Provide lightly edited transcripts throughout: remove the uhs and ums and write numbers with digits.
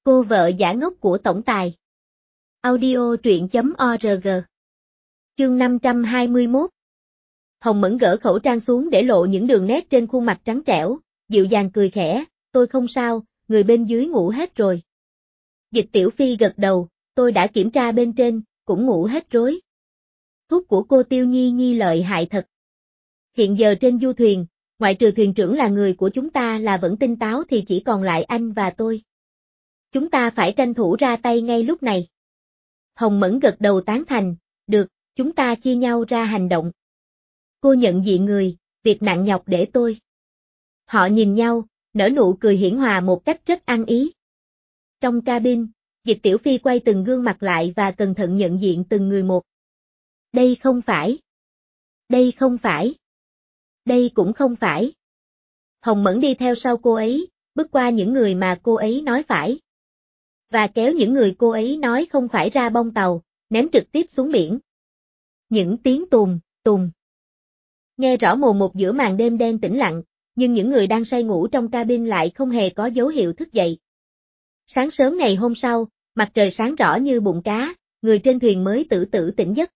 Cô vợ giả ngốc của tổng tài. Audio truyện.org. Chương 521. Hồng Mẫn gỡ khẩu trang xuống để lộ những đường nét trên khuôn mặt trắng trẻo, dịu dàng cười khẽ, tôi không sao, người bên dưới ngủ hết rồi. Dịch Tiểu Phi gật đầu, tôi đã kiểm tra bên trên, cũng ngủ hết rối. Thuốc của cô Tiêu Nhi lợi hại thật. Hiện giờ trên du thuyền, ngoại trừ thuyền trưởng là người của chúng ta là vẫn tinh táo thì chỉ còn lại anh và tôi. Chúng ta phải tranh thủ ra tay ngay lúc này. Hồng Mẫn gật đầu tán thành, được, chúng ta chia nhau ra hành động. Cô nhận diện người, việc nặng nhọc để tôi. Họ nhìn nhau, nở nụ cười hiển hòa một cách rất ăn ý. Trong cabin, Dịch Tiểu Phi quay từng gương mặt lại và cẩn thận nhận diện từng người một. Đây không phải. Đây không phải. Đây cũng không phải. Hồng Mẫn đi theo sau cô ấy, bước qua những người mà cô ấy nói phải. Và kéo những người cô ấy nói không phải ra bong tàu, ném trực tiếp xuống biển. Những tiếng tùng, tùng. Nghe rõ mồn một giữa màn đêm đen tĩnh lặng, nhưng những người đang say ngủ trong cabin lại không hề có dấu hiệu thức dậy. Sáng sớm ngày hôm sau, mặt trời sáng rõ như bụng cá, người trên thuyền mới từ từ tỉnh giấc.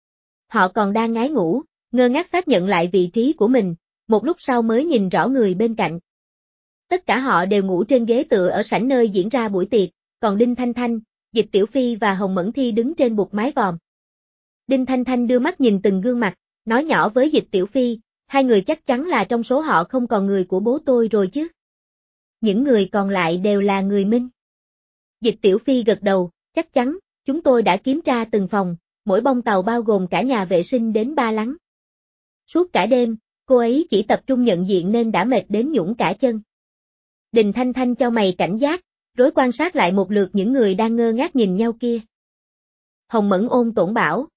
Họ còn đang ngái ngủ, ngơ ngác xác nhận lại vị trí của mình, một lúc sau mới nhìn rõ người bên cạnh. Tất cả họ đều ngủ trên ghế tựa ở sảnh nơi diễn ra buổi tiệc, còn Đinh Thanh Thanh, Dịch Tiểu Phi và Hồng Mẫn Thi đứng trên bục mái vòm. Đinh Thanh Thanh đưa mắt nhìn từng gương mặt, nói nhỏ với Dịch Tiểu Phi, hai người chắc chắn là trong số họ không còn người của bố tôi rồi chứ. Những người còn lại đều là người Minh. Dịch Tiểu Phi gật đầu, chắc chắn, chúng tôi đã kiểm tra từng phòng, mỗi bong tàu bao gồm cả nhà vệ sinh đến ba lắng. Suốt cả đêm, cô ấy chỉ tập trung nhận diện nên đã mệt đến nhũn cả chân. Đinh Thanh Thanh chau mày cảnh giác, rối quan sát lại một lượt những người đang ngơ ngác nhìn nhau kia. Hồng Mẫn ôn tổn bảo,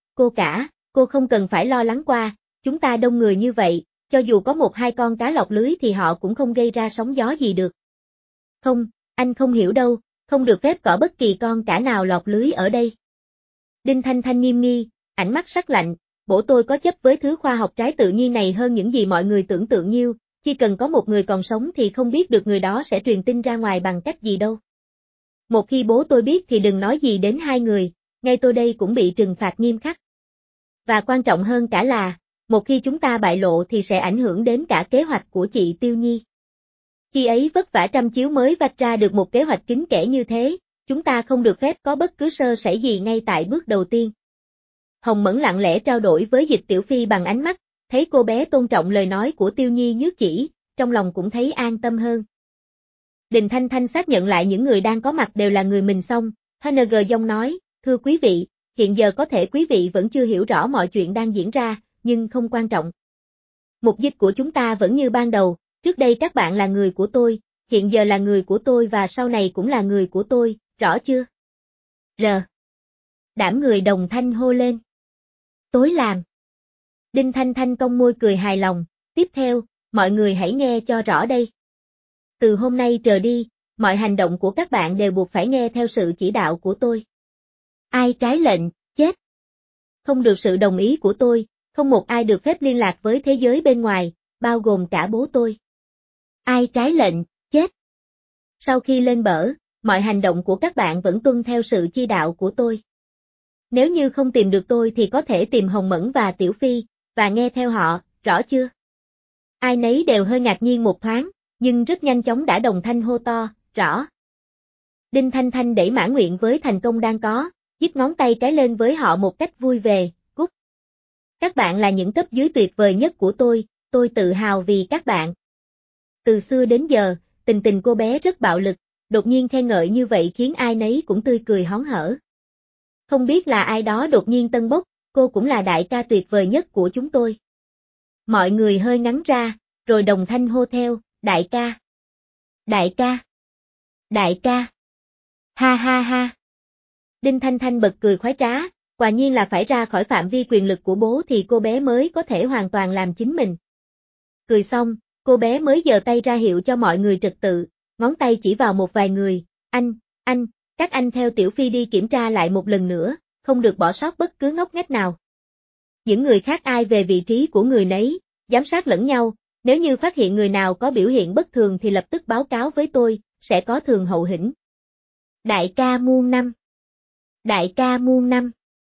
cô không cần phải lo lắng qua, chúng ta đông người như vậy, cho dù có một hai con cá lọt lưới thì họ cũng không gây ra sóng gió gì được. Không, anh không hiểu đâu, không được phép có bất kỳ con cá nào lọt lưới ở đây. Đinh Thanh Thanh nghiêm nghi, ánh mắt sắc lạnh, bố tôi có chấp với thứ khoa học trái tự nhiên này hơn những gì mọi người tưởng tượng nhiêu, chỉ cần có một người còn sống thì không biết được người đó sẽ truyền tin ra ngoài bằng cách gì đâu. Một khi bố tôi biết thì đừng nói gì đến hai người, ngay tôi đây cũng bị trừng phạt nghiêm khắc. Và quan trọng hơn cả là, một khi chúng ta bại lộ thì sẽ ảnh hưởng đến cả kế hoạch của chị Tiêu Nhi. Chị ấy vất vả trăm chiếu mới vạch ra được một kế hoạch kín kẽ như thế, chúng ta không được phép có bất cứ sơ sẩy gì ngay tại bước đầu tiên. Hồng Mẫn lặng lẽ trao đổi với Dịch Tiểu Phi bằng ánh mắt, thấy cô bé tôn trọng lời nói của Tiêu Nhi nhớt chỉ, trong lòng cũng thấy an tâm hơn. Đinh Thanh Thanh xác nhận lại những người đang có mặt đều là người mình xong, HNG Dông nói, thưa quý vị, hiện giờ có thể quý vị vẫn chưa hiểu rõ mọi chuyện đang diễn ra, nhưng không quan trọng. Mục đích của chúng ta vẫn như ban đầu, trước đây các bạn là người của tôi, hiện giờ là người của tôi và sau này cũng là người của tôi, rõ chưa? Đảm người đồng thanh hô lên. Tối làm. Đinh Thanh Thanh cong môi cười hài lòng, tiếp theo, mọi người hãy nghe cho rõ đây. Từ hôm nay trở đi, mọi hành động của các bạn đều buộc phải nghe theo sự chỉ đạo của tôi. Ai trái lệnh, chết. Không được sự đồng ý của tôi, không một ai được phép liên lạc với thế giới bên ngoài, bao gồm cả bố tôi. Ai trái lệnh, chết. Sau khi lên bờ, mọi hành động của các bạn vẫn tuân theo sự chỉ đạo của tôi. Nếu như không tìm được tôi thì có thể tìm Hồng Mẫn và Tiểu Phi, và nghe theo họ, rõ chưa? Ai nấy đều hơi ngạc nhiên một thoáng, nhưng rất nhanh chóng đã đồng thanh hô to, rõ. Đinh Thanh Thanh đẩy mãn nguyện với thành công đang có, nhích ngón tay cái lên với họ một cách vui vẻ, cút. Các bạn là những cấp dưới tuyệt vời nhất của tôi tự hào vì các bạn. Từ xưa đến giờ, tình cô bé rất bạo lực, đột nhiên khen ngợi như vậy khiến ai nấy cũng tươi cười hớn hở. Không biết là ai đó đột nhiên tân bốc, cô cũng là đại ca tuyệt vời nhất của chúng tôi. Mọi người hơi ngắn ra, rồi đồng thanh hô theo, đại ca. Đại ca. Đại ca. Ha ha ha. Đinh Thanh Thanh bật cười khoái trá, quả nhiên là phải ra khỏi phạm vi quyền lực của bố thì cô bé mới có thể hoàn toàn làm chính mình. Cười xong, cô bé mới giơ tay ra hiệu cho mọi người trật tự, ngón tay chỉ vào một vài người, các anh theo Tiểu Phi đi kiểm tra lại một lần nữa, không được bỏ sót bất cứ ngóc ngách nào. Những người khác ai về vị trí của người nấy, giám sát lẫn nhau, nếu như phát hiện người nào có biểu hiện bất thường thì lập tức báo cáo với tôi, sẽ có thường hậu hĩnh. Đại ca muôn năm. Đại ca muôn năm.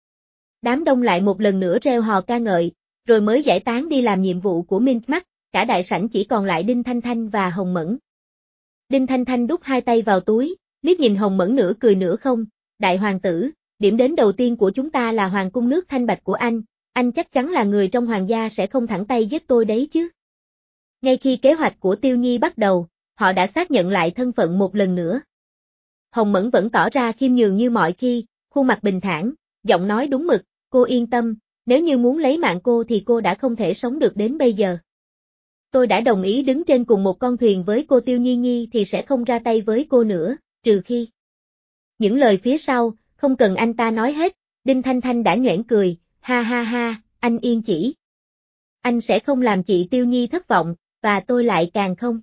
Đám đông lại một lần nữa reo hò ca ngợi, rồi mới giải tán đi làm nhiệm vụ của Minh Mắt, cả đại sảnh chỉ còn lại Đinh Thanh Thanh và Hồng Mẫn. Đinh Thanh Thanh đút hai tay vào túi, liếc nhìn Hồng Mẫn nửa cười nửa không, đại hoàng tử, điểm đến đầu tiên của chúng ta là hoàng cung nước Thanh Bạch của anh chắc chắn là người trong hoàng gia sẽ không thẳng tay giết tôi đấy chứ. Ngay khi kế hoạch của Tiêu Nhi bắt đầu, họ đã xác nhận lại thân phận một lần nữa. Hồng Mẫn vẫn tỏ ra khiêm nhường như mọi khi, khuôn mặt bình thản, giọng nói đúng mực, cô yên tâm, nếu như muốn lấy mạng cô thì cô đã không thể sống được đến bây giờ. Tôi đã đồng ý đứng trên cùng một con thuyền với cô Tiêu Nhi Nhi thì sẽ không ra tay với cô nữa, trừ khi. Những lời phía sau, không cần anh ta nói hết, Đinh Thanh Thanh đã nhoẻn cười, ha ha ha, anh yên chỉ. Anh sẽ không làm chị Tiêu Nhi thất vọng, và tôi lại càng không.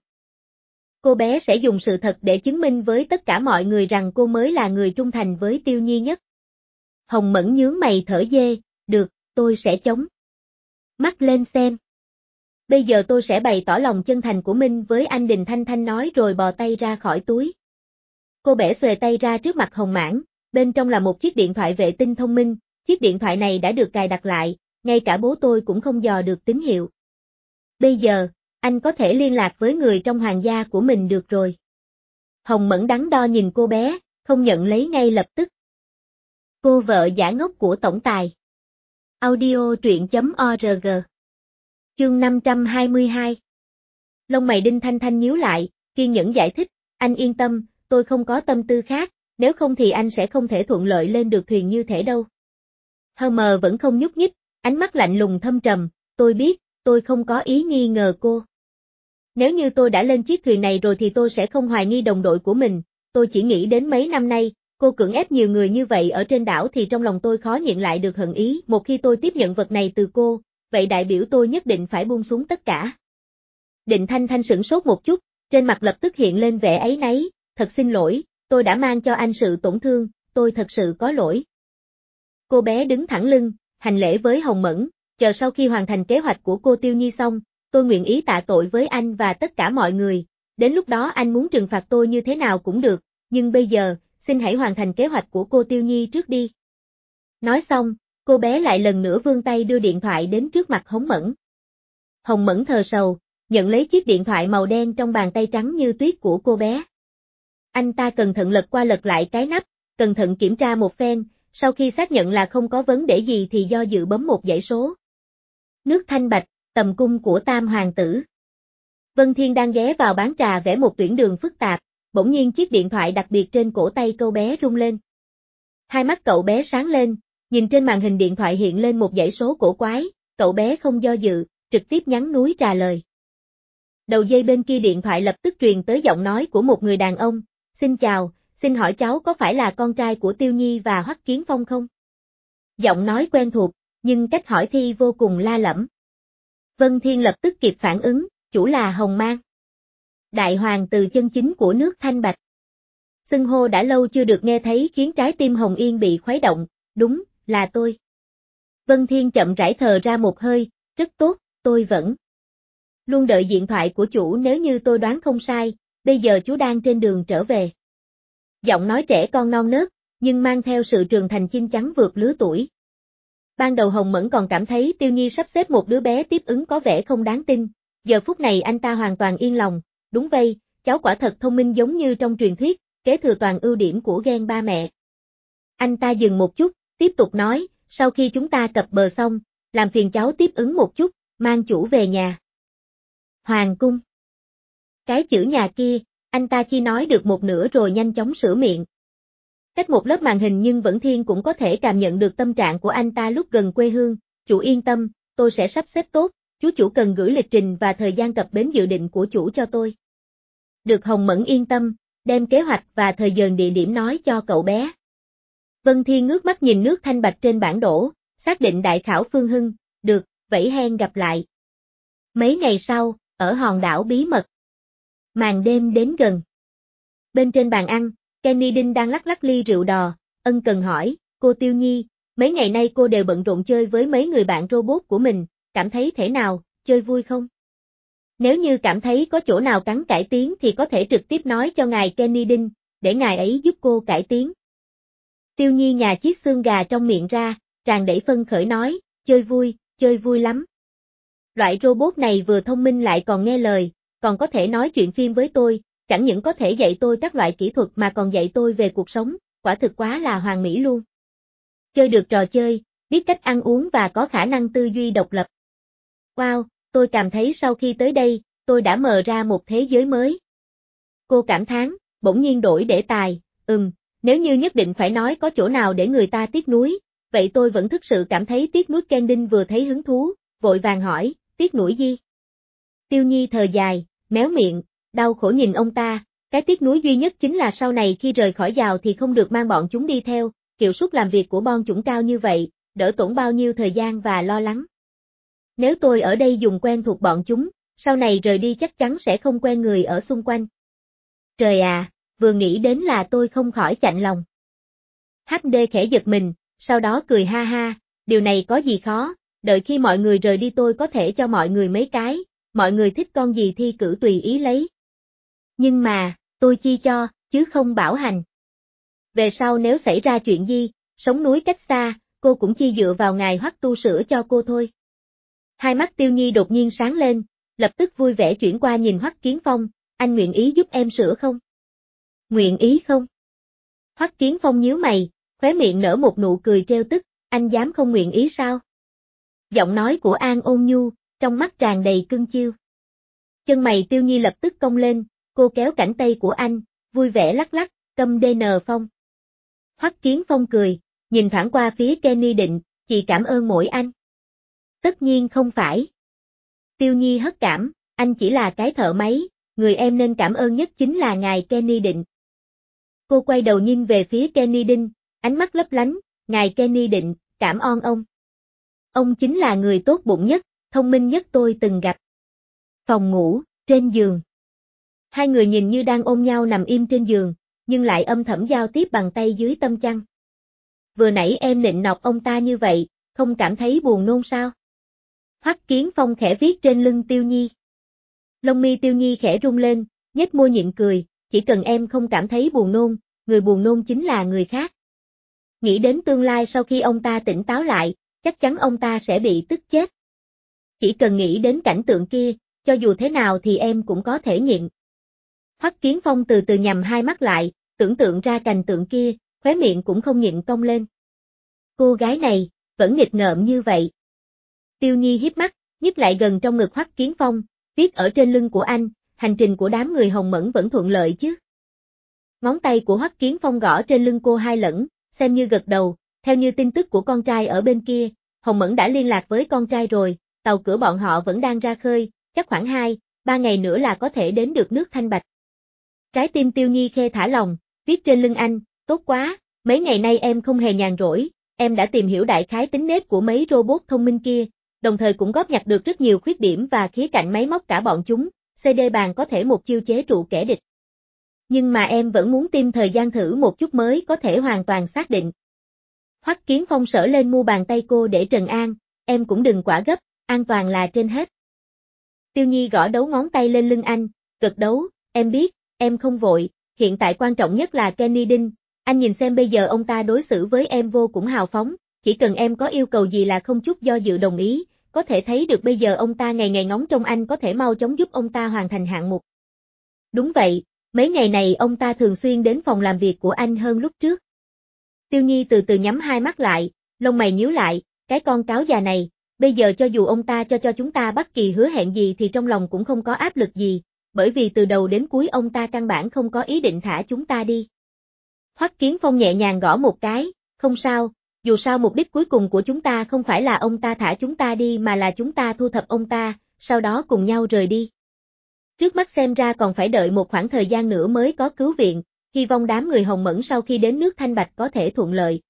Cô bé sẽ dùng sự thật để chứng minh với tất cả mọi người rằng cô mới là người trung thành với Tiêu Nhi nhất. Hồng Mẫn nhướng mày thở dê, được, tôi sẽ chống mắt lên xem. Bây giờ tôi sẽ bày tỏ lòng chân thành của mình với anh, Đinh Thanh Thanh nói rồi bò tay ra khỏi túi. Cô bẻ xuề tay ra trước mặt Hồng Mãn, bên trong là một chiếc điện thoại vệ tinh thông minh, chiếc điện thoại này đã được cài đặt lại, ngay cả bố tôi cũng không dò được tín hiệu. Bây giờ, anh có thể liên lạc với người trong hoàng gia của mình được rồi. Hồng Mẫn đắn đo nhìn cô bé, không nhận lấy ngay lập tức. Cô vợ giả ngốc của tổng tài. Audio truyện.org. Chương 522. Lông mày Đinh Thanh Thanh nhíu lại, kiên nhẫn giải thích, anh yên tâm, tôi không có tâm tư khác, nếu không thì anh sẽ không thể thuận lợi lên được thuyền như thế đâu. Mờ vẫn không nhúc nhích, ánh mắt lạnh lùng thâm trầm, tôi biết, tôi không có ý nghi ngờ cô. Nếu như tôi đã lên chiếc thuyền này rồi thì tôi sẽ không hoài nghi đồng đội của mình, tôi chỉ nghĩ đến mấy năm nay, cô cưỡng ép nhiều người như vậy ở trên đảo thì trong lòng tôi khó nhịn lại được hận ý, một khi tôi tiếp nhận vật này từ cô, vậy đại biểu tôi nhất định phải buông xuống tất cả. Đinh Thanh Thanh sửng sốt một chút, trên mặt lập tức hiện lên vẻ áy náy, thật xin lỗi, tôi đã mang cho anh sự tổn thương, tôi thật sự có lỗi. Cô bé đứng thẳng lưng, hành lễ với Hồng Mẫn, chờ sau khi hoàn thành kế hoạch của cô Tiêu Nhi xong, tôi nguyện ý tạ tội với anh và tất cả mọi người, đến lúc đó anh muốn trừng phạt tôi như thế nào cũng được, nhưng bây giờ, xin hãy hoàn thành kế hoạch của cô Tiêu Nhi trước đi. Nói xong, cô bé lại lần nữa vươn tay đưa điện thoại đến trước mặt Hồng Mẫn. Hồng Mẫn thờ sầu, nhận lấy chiếc điện thoại màu đen trong bàn tay trắng như tuyết của cô bé. Anh ta cẩn thận lật qua lật lại cái nắp, cẩn thận kiểm tra một phen, sau khi xác nhận là không có vấn đề gì thì do dự bấm một dãy số. Nước Thanh Bạch, tầm cung của Tam Hoàng tử. Vân Thiên đang ghé vào bán trà vẽ một tuyển đường phức tạp, bỗng nhiên chiếc điện thoại đặc biệt trên cổ tay cậu bé rung lên. Hai mắt cậu bé sáng lên, nhìn trên màn hình điện thoại hiện lên một dãy số cổ quái, cậu bé không do dự, trực tiếp nhắn núi trả lời. Đầu dây bên kia điện thoại lập tức truyền tới giọng nói của một người đàn ông, xin chào, xin hỏi cháu có phải là con trai của Tiêu Nhi và Hoắc Kiến Phong không? Giọng nói quen thuộc, nhưng cách hỏi thi vô cùng la lẫm. Vân Thiên lập tức kịp phản ứng, chủ là Hồng Mang. Đại hoàng tử chân chính của nước Thanh Bạch. Xưng hô đã lâu chưa được nghe thấy khiến trái tim Hồng Yên bị khuấy động, đúng, là tôi. Vân Thiên chậm rãi thở ra một hơi, rất tốt, tôi vẫn luôn đợi điện thoại của chủ, nếu như tôi đoán không sai, bây giờ chú đang trên đường trở về. Giọng nói trẻ con non nớt, nhưng mang theo sự trưởng thành chín chắn vượt lứa tuổi. Ban đầu Hồng Mẫn còn cảm thấy Tiêu Nhi sắp xếp một đứa bé tiếp ứng có vẻ không đáng tin, giờ phút này anh ta hoàn toàn yên lòng, đúng vậy, cháu quả thật thông minh giống như trong truyền thuyết, kế thừa toàn ưu điểm của gen ba mẹ. Anh ta dừng một chút, tiếp tục nói, sau khi chúng ta cập bờ xong, làm phiền cháu tiếp ứng một chút, mang chủ về nhà. Hoàng cung. Cái chữ nhà kia, anh ta chỉ nói được một nửa rồi nhanh chóng sửa miệng. Cách một lớp màn hình nhưng Vân Thiên cũng có thể cảm nhận được tâm trạng của anh ta lúc gần quê hương, chủ yên tâm, tôi sẽ sắp xếp tốt, chú chủ cần gửi lịch trình và thời gian cập bến dự định của chủ cho tôi. Được Hồng Mẫn yên tâm, đem kế hoạch và thời giờ địa điểm nói cho cậu bé. Vân Thiên ngước mắt nhìn nước Thanh Bạch trên bản đồ, xác định đại khảo phương hưng, được, vậy hẹn gặp lại. Mấy ngày sau, ở hòn đảo bí mật. Màn đêm đến gần. Bên trên bàn ăn, Kenny Đinh đang lắc lắc ly rượu đò, ân cần hỏi, cô Tiêu Nhi, mấy ngày nay cô đều bận rộn chơi với mấy người bạn robot của mình, cảm thấy thế nào, chơi vui không? Nếu như cảm thấy có chỗ nào cắn cải tiến thì có thể trực tiếp nói cho ngài Kenny Đinh, để ngài ấy giúp cô cải tiến. Tiêu Nhi nhà chiếc xương gà trong miệng ra, tràn đầy phân khởi nói, chơi vui lắm. Loại robot này vừa thông minh lại còn nghe lời, còn có thể nói chuyện phim với tôi, chẳng những có thể dạy tôi các loại kỹ thuật mà còn dạy tôi về cuộc sống, quả thực quá là hoàn mỹ luôn. Chơi được trò chơi, biết cách ăn uống và có khả năng tư duy độc lập. Wow, tôi cảm thấy sau khi tới đây, tôi đã mở ra một thế giới mới. Cô cảm thán, bỗng nhiên đổi đề tài, nếu như nhất định phải nói có chỗ nào để người ta tiếc nuối, vậy tôi vẫn thực sự cảm thấy tiếc nuối. Kendin vừa thấy hứng thú, vội vàng hỏi, tiếc nuối gì? Tiêu Nhi thở dài, méo miệng, đau khổ nhìn ông ta, cái tiếc nuối duy nhất chính là sau này khi rời khỏi giào thì không được mang bọn chúng đi theo, hiệu suất làm việc của bon chúng cao như vậy, đỡ tốn bao nhiêu thời gian và lo lắng. Nếu tôi ở đây dùng quen thuộc bọn chúng, sau này rời đi chắc chắn sẽ không quen người ở xung quanh. Trời à, vừa nghĩ đến là tôi không khỏi chạnh lòng. HD khẽ giật mình, sau đó cười ha ha, điều này có gì khó, đợi khi mọi người rời đi tôi có thể cho mọi người mấy cái, mọi người thích con gì thi cử tùy ý lấy. Nhưng mà, tôi chi cho, chứ không bảo hành. Về sau nếu xảy ra chuyện gì, sống núi cách xa, cô cũng chi dựa vào ngài Hoắc tu sửa cho cô thôi. Hai mắt Tiêu Nhi đột nhiên sáng lên, lập tức vui vẻ chuyển qua nhìn Hoắc Kiến Phong, anh nguyện ý giúp em sửa không? Nguyện ý không? Hoắc Kiến Phong nhíu mày, khóe miệng nở một nụ cười trêu tức, anh dám không nguyện ý sao? Giọng nói của An ôn nhu, trong mắt tràn đầy cưng chiêu. Chân mày Tiêu Nhi lập tức cong lên, cô kéo cánh tay của anh, vui vẻ lắc lắc, câm DN Phong. Hoắc Kiến Phong cười, nhìn thoảng qua phía Kenny Định, chị cảm ơn mỗi anh. Tất nhiên không phải. Tiêu Nhi hất cảm, anh chỉ là cái thợ máy, người em nên cảm ơn nhất chính là ngài Kenny Định. Cô quay đầu nhìn về phía Kenny Đinh, ánh mắt lấp lánh, ngài Kenny Định, cảm ơn ông. Ông chính là người tốt bụng nhất, thông minh nhất tôi từng gặp. Phòng ngủ, trên giường. Hai người nhìn như đang ôm nhau nằm im trên giường, nhưng lại âm thầm giao tiếp bằng tay dưới tấm chăn. Vừa nãy em nịnh nọt ông ta như vậy, không cảm thấy buồn nôn sao? Hoắc Kiến Phong khẽ viết trên lưng Tiêu Nhi. Lông mi Tiêu Nhi khẽ rung lên, nhếch môi nhịn cười, chỉ cần em không cảm thấy buồn nôn, người buồn nôn chính là người khác. Nghĩ đến tương lai sau khi ông ta tỉnh táo lại, chắc chắn ông ta sẽ bị tức chết. Chỉ cần nghĩ đến cảnh tượng kia, cho dù thế nào thì em cũng có thể nhịn. Hoắc Kiến Phong từ từ nhắm hai mắt lại, tưởng tượng ra cảnh tượng kia, khóe miệng cũng không nhịn cong lên. Cô gái này, vẫn nghịch ngợm như vậy. Tiêu Nhi híp mắt, nhích lại gần trong ngực Hoắc Kiến Phong, viết ở trên lưng của anh, hành trình của đám người Hồng Mẫn vẫn thuận lợi chứ. Ngón tay của Hoắc Kiến Phong gõ trên lưng cô hai lần, xem như gật đầu, theo như tin tức của con trai ở bên kia, Hồng Mẫn đã liên lạc với con trai rồi, tàu cửa bọn họ vẫn đang ra khơi, chắc khoảng 2-3 ngày nữa là có thể đến được nước Thanh Bạch. Trái tim Tiêu Nhi khê thả lòng, viết trên lưng anh, tốt quá, mấy ngày nay em không hề nhàn rỗi, em đã tìm hiểu đại khái tính nết của mấy robot thông minh kia, đồng thời cũng góp nhặt được rất nhiều khuyết điểm và khía cạnh máy móc cả bọn chúng, CD bàn có thể một chiêu chế trụ kẻ địch. Nhưng mà em vẫn muốn tìm thời gian thử một chút mới có thể hoàn toàn xác định. Hoắc Kiến Phong sờ lên mu bàn tay cô để trấn an, em cũng đừng quả gấp, an toàn là trên hết. Tiêu Nhi gõ đấu ngón tay lên lưng anh, gật đấu, em biết, em không vội, hiện tại quan trọng nhất là Kenny Đinh, anh nhìn xem bây giờ ông ta đối xử với em vô cùng hào phóng, chỉ cần em có yêu cầu gì là không chút do dự đồng ý, có thể thấy được bây giờ ông ta ngày ngày ngóng trông anh có thể mau chóng giúp ông ta hoàn thành hạng mục. Đúng vậy, mấy ngày này ông ta thường xuyên đến phòng làm việc của anh hơn lúc trước. Tiêu Nhi từ từ nhắm hai mắt lại, lông mày nhíu lại, cái con cáo già này, bây giờ cho dù ông ta cho chúng ta bất kỳ hứa hẹn gì thì trong lòng cũng không có áp lực gì, bởi vì từ đầu đến cuối ông ta căn bản không có ý định thả chúng ta đi. Hoắc Kiến Phong nhẹ nhàng gõ một cái, không sao, dù sao mục đích cuối cùng của chúng ta không phải là ông ta thả chúng ta đi mà là chúng ta thu thập ông ta, sau đó cùng nhau rời đi. Trước mắt xem ra còn phải đợi một khoảng thời gian nữa mới có cứu viện, hy vọng đám người Hồng Mẫn sau khi đến nước Thanh Bạch có thể thuận lợi.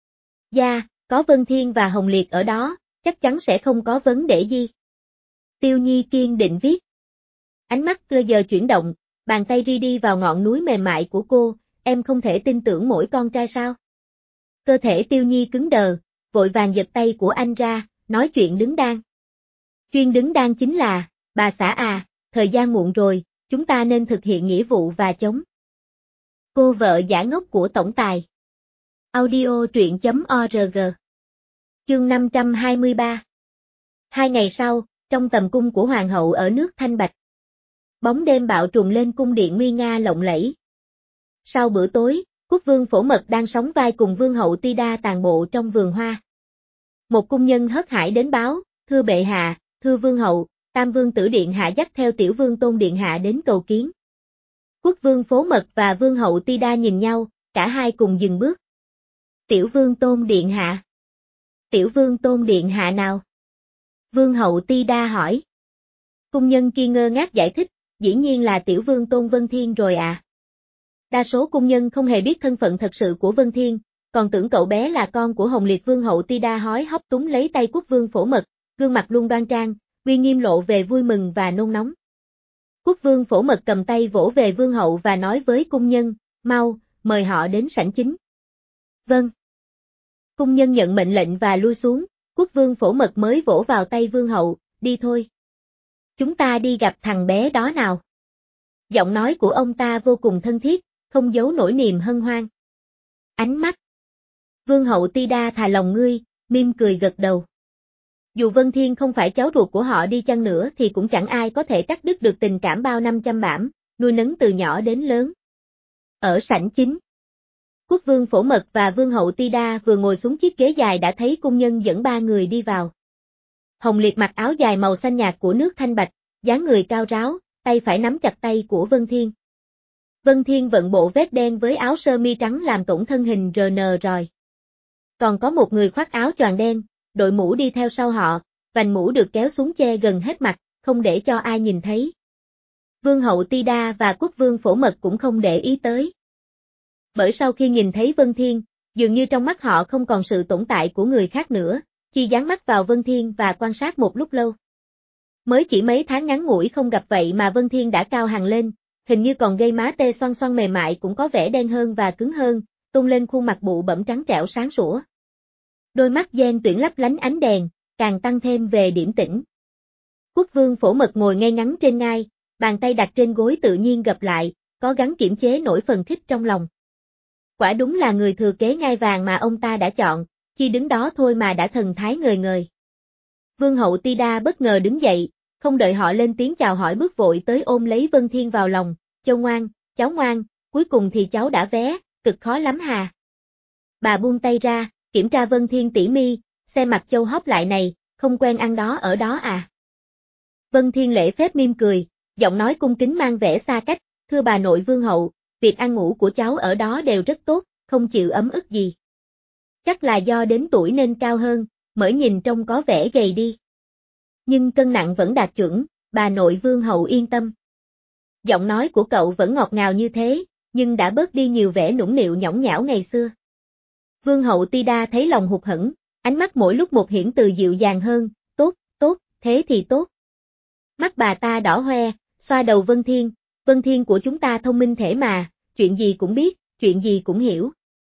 Dạ, có Vân Thiên và Hồng Liệt ở đó, chắc chắn sẽ không có vấn đề gì. Tiêu Nhi kiên định viết. Ánh mắt cơ giờ chuyển động, bàn tay ri đi vào ngọn núi mềm mại của cô, em không thể tin tưởng mỗi con trai sao? Cơ thể Tiêu Nhi cứng đờ, vội vàng giật tay của anh ra, nói chuyện đứng đan. Chuyên đứng đan chính là, bà xã à, thời gian muộn rồi, chúng ta nên thực hiện nghĩa vụ và chống. Cô vợ giả ngốc của tổng tài. Audio truyện.org. Chương 523. 2 ngày sau, trong tầm cung của hoàng hậu ở nước Thanh Bạch. Bóng đêm bạo trùm lên cung điện nguy nga lộng lẫy. Sau bữa tối, quốc vương Phổ Mật đang sóng vai cùng vương hậu Ti Đa tàn bộ trong vườn hoa. Một cung nhân hớt hải đến báo, thưa bệ hạ, thưa vương hậu, Tam vương tử điện hạ dắt theo tiểu vương Tôn điện hạ đến cầu kiến. Quốc vương Phổ Mật và vương hậu Ti Đa nhìn nhau, cả hai cùng dừng bước. Tiểu vương Tôn điện hạ. Tiểu vương Tôn điện hạ nào? Vương hậu Ti Đa hỏi. Cung nhân kia ngơ ngác giải thích, dĩ nhiên là tiểu vương Tôn Vân Thiên rồi à. Đa số cung nhân không hề biết thân phận thật sự của Vân Thiên, còn tưởng cậu bé là con của Hồng Liệt. Vương hậu Ti Đa hói hóc túm lấy tay quốc vương Phổ Mật, gương mặt luôn đoan trang, uy nghiêm lộ về vui mừng và nôn nóng. Quốc vương Phổ Mật cầm tay vỗ về vương hậu và nói với cung nhân, mau, mời họ đến sảnh chính. Vâng. Cung nhân nhận mệnh lệnh và lui xuống, quốc vương Phổ Mật mới vỗ vào tay vương hậu, đi thôi. Chúng ta đi gặp thằng bé đó nào. Giọng nói của ông ta vô cùng thân thiết, không giấu nổi niềm hân hoan. Ánh mắt. Vương hậu Ti Đa thà lòng ngươi, mỉm cười gật đầu. Dù Vân Thiên không phải cháu ruột của họ đi chăng nữa thì cũng chẳng ai có thể cắt đứt được tình cảm bao năm chăm bẵm, nuôi nấng từ nhỏ đến lớn. Ở sảnh chính, quốc vương Phổ Mật và vương hậu Ti Đa vừa ngồi xuống chiếc ghế dài đã thấy cung nhân dẫn ba người đi vào. Hồng Liệt mặc áo dài màu xanh nhạt của nước Thanh Bạch, dáng người cao ráo, tay phải nắm chặt tay của Vân Thiên. Vân Thiên vận bộ vest đen với áo sơ mi trắng làm tổn thân hình RN rồi. Còn có một người khoác áo choàng đen, đội mũ đi theo sau họ, vành mũ được kéo xuống che gần hết mặt, không để cho ai nhìn thấy. Vương hậu Ti Đa và quốc vương Phổ Mật cũng không để ý tới. Bởi sau khi nhìn thấy Vân Thiên, dường như trong mắt họ không còn sự tồn tại của người khác nữa, chỉ dán mắt vào Vân Thiên và quan sát một lúc lâu. Mới chỉ mấy tháng ngắn ngủi không gặp vậy mà Vân Thiên đã cao hẳn lên, hình như còn gây má tê xoăn xoăn mềm mại cũng có vẻ đen hơn và cứng hơn, tôn lên khuôn mặt bụ bẫm trắng trẻo sáng sủa. Đôi mắt đen tuyển lấp lánh ánh đèn, càng tăng thêm về điểm tĩnh. Quốc vương Phổ Mật ngồi ngay ngắn trên ngai, bàn tay đặt trên gối tự nhiên gập lại, có gắng kiểm chế nỗi phần khích trong lòng. Quả đúng là người thừa kế ngai vàng mà ông ta đã chọn, chỉ đứng đó thôi mà đã thần thái ngời ngời. Vương hậu Ti Đa bất ngờ đứng dậy, không đợi họ lên tiếng chào hỏi bước vội tới ôm lấy Vân Thiên vào lòng, châu ngoan, cháu ngoan, cuối cùng thì cháu đã vé, cực khó lắm hà. Bà buông tay ra, kiểm tra Vân Thiên tỉ mi, xem mặt châu hóp lại này, không quen ăn đó ở đó à. Vân Thiên lễ phép mỉm cười, giọng nói cung kính mang vẻ xa cách, thưa bà nội vương hậu, việc ăn ngủ của cháu ở đó đều rất tốt, không chịu ấm ức gì. Chắc là do đến tuổi nên cao hơn, mới nhìn trông có vẻ gầy đi. Nhưng cân nặng vẫn đạt chuẩn, bà nội vương hậu yên tâm. Giọng nói của cậu vẫn ngọt ngào như thế, nhưng đã bớt đi nhiều vẻ nũng nịu nhõng nhẽo ngày xưa. Vương hậu Ti Đa thấy lòng hụt hẫng, ánh mắt mỗi lúc một hiển từ dịu dàng hơn, tốt, tốt, thế thì tốt. Mắt bà ta đỏ hoe, xoa đầu Vân Thiên của chúng ta thông minh thể mà, chuyện gì cũng biết, chuyện gì cũng hiểu.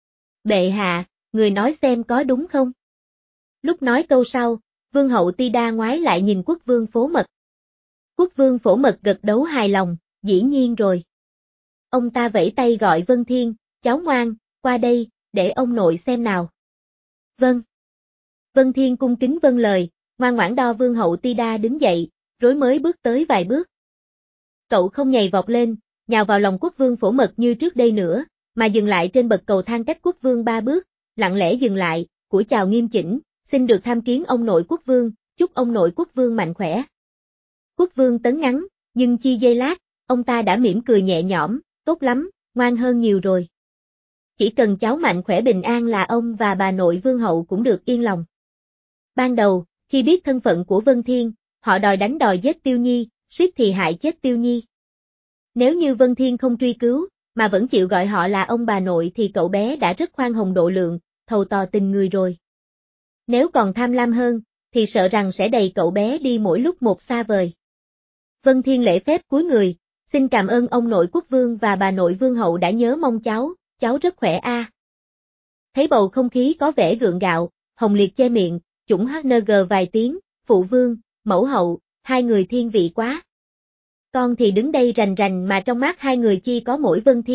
Bệ hạ, người nói xem có đúng không? Lúc nói câu sau, vương hậu Ti Đa ngoái lại nhìn quốc vương Phổ Mật. Quốc vương Phổ Mật gật đầu hài lòng, dĩ nhiên rồi. Ông ta vẫy tay gọi Vân Thiên, cháu ngoan, qua đây, để ông nội xem nào. Vâng. Vân Thiên cung kính vâng lời, ngoan ngoãn đo vương hậu Ti Đa đứng dậy, rối mới bước tới vài bước. Cậu không nhảy vọt lên, nhào vào lòng quốc vương Phổ Mật như trước đây nữa, mà dừng lại trên bậc cầu thang cách quốc vương 3 bước, lặng lẽ dừng lại, cúi chào nghiêm chỉnh, xin được tham kiến ông nội quốc vương, chúc ông nội quốc vương mạnh khỏe. Quốc vương tấn ngắn, nhưng chi giây lát, ông ta đã mỉm cười nhẹ nhõm, tốt lắm, ngoan hơn nhiều rồi. Chỉ cần cháu mạnh khỏe bình an là ông và bà nội vương hậu cũng được yên lòng. Ban đầu, khi biết thân phận của Vân Thiên, họ đòi đánh đòi giết Tiêu Nhi, suýt thì hại chết Tiêu Nhi. Nếu như Vân Thiên không truy cứu, mà vẫn chịu gọi họ là ông bà nội thì cậu bé đã rất khoan hồng độ lượng, thầu tò tình người rồi. Nếu còn tham lam hơn, thì sợ rằng sẽ đẩy cậu bé đi mỗi lúc một xa vời. Vân Thiên lễ phép cúi người, xin cảm ơn ông nội quốc vương và bà nội vương hậu đã nhớ mong cháu rất khỏe a. Thấy bầu không khí có vẻ gượng gạo, Hồng Liệt che miệng, chủng HNG vài tiếng, phụ vương, mẫu hậu, hai người thiên vị quá. Con thì đứng đây rành rành mà trong mắt hai người chi có mỗi Vân Thiên,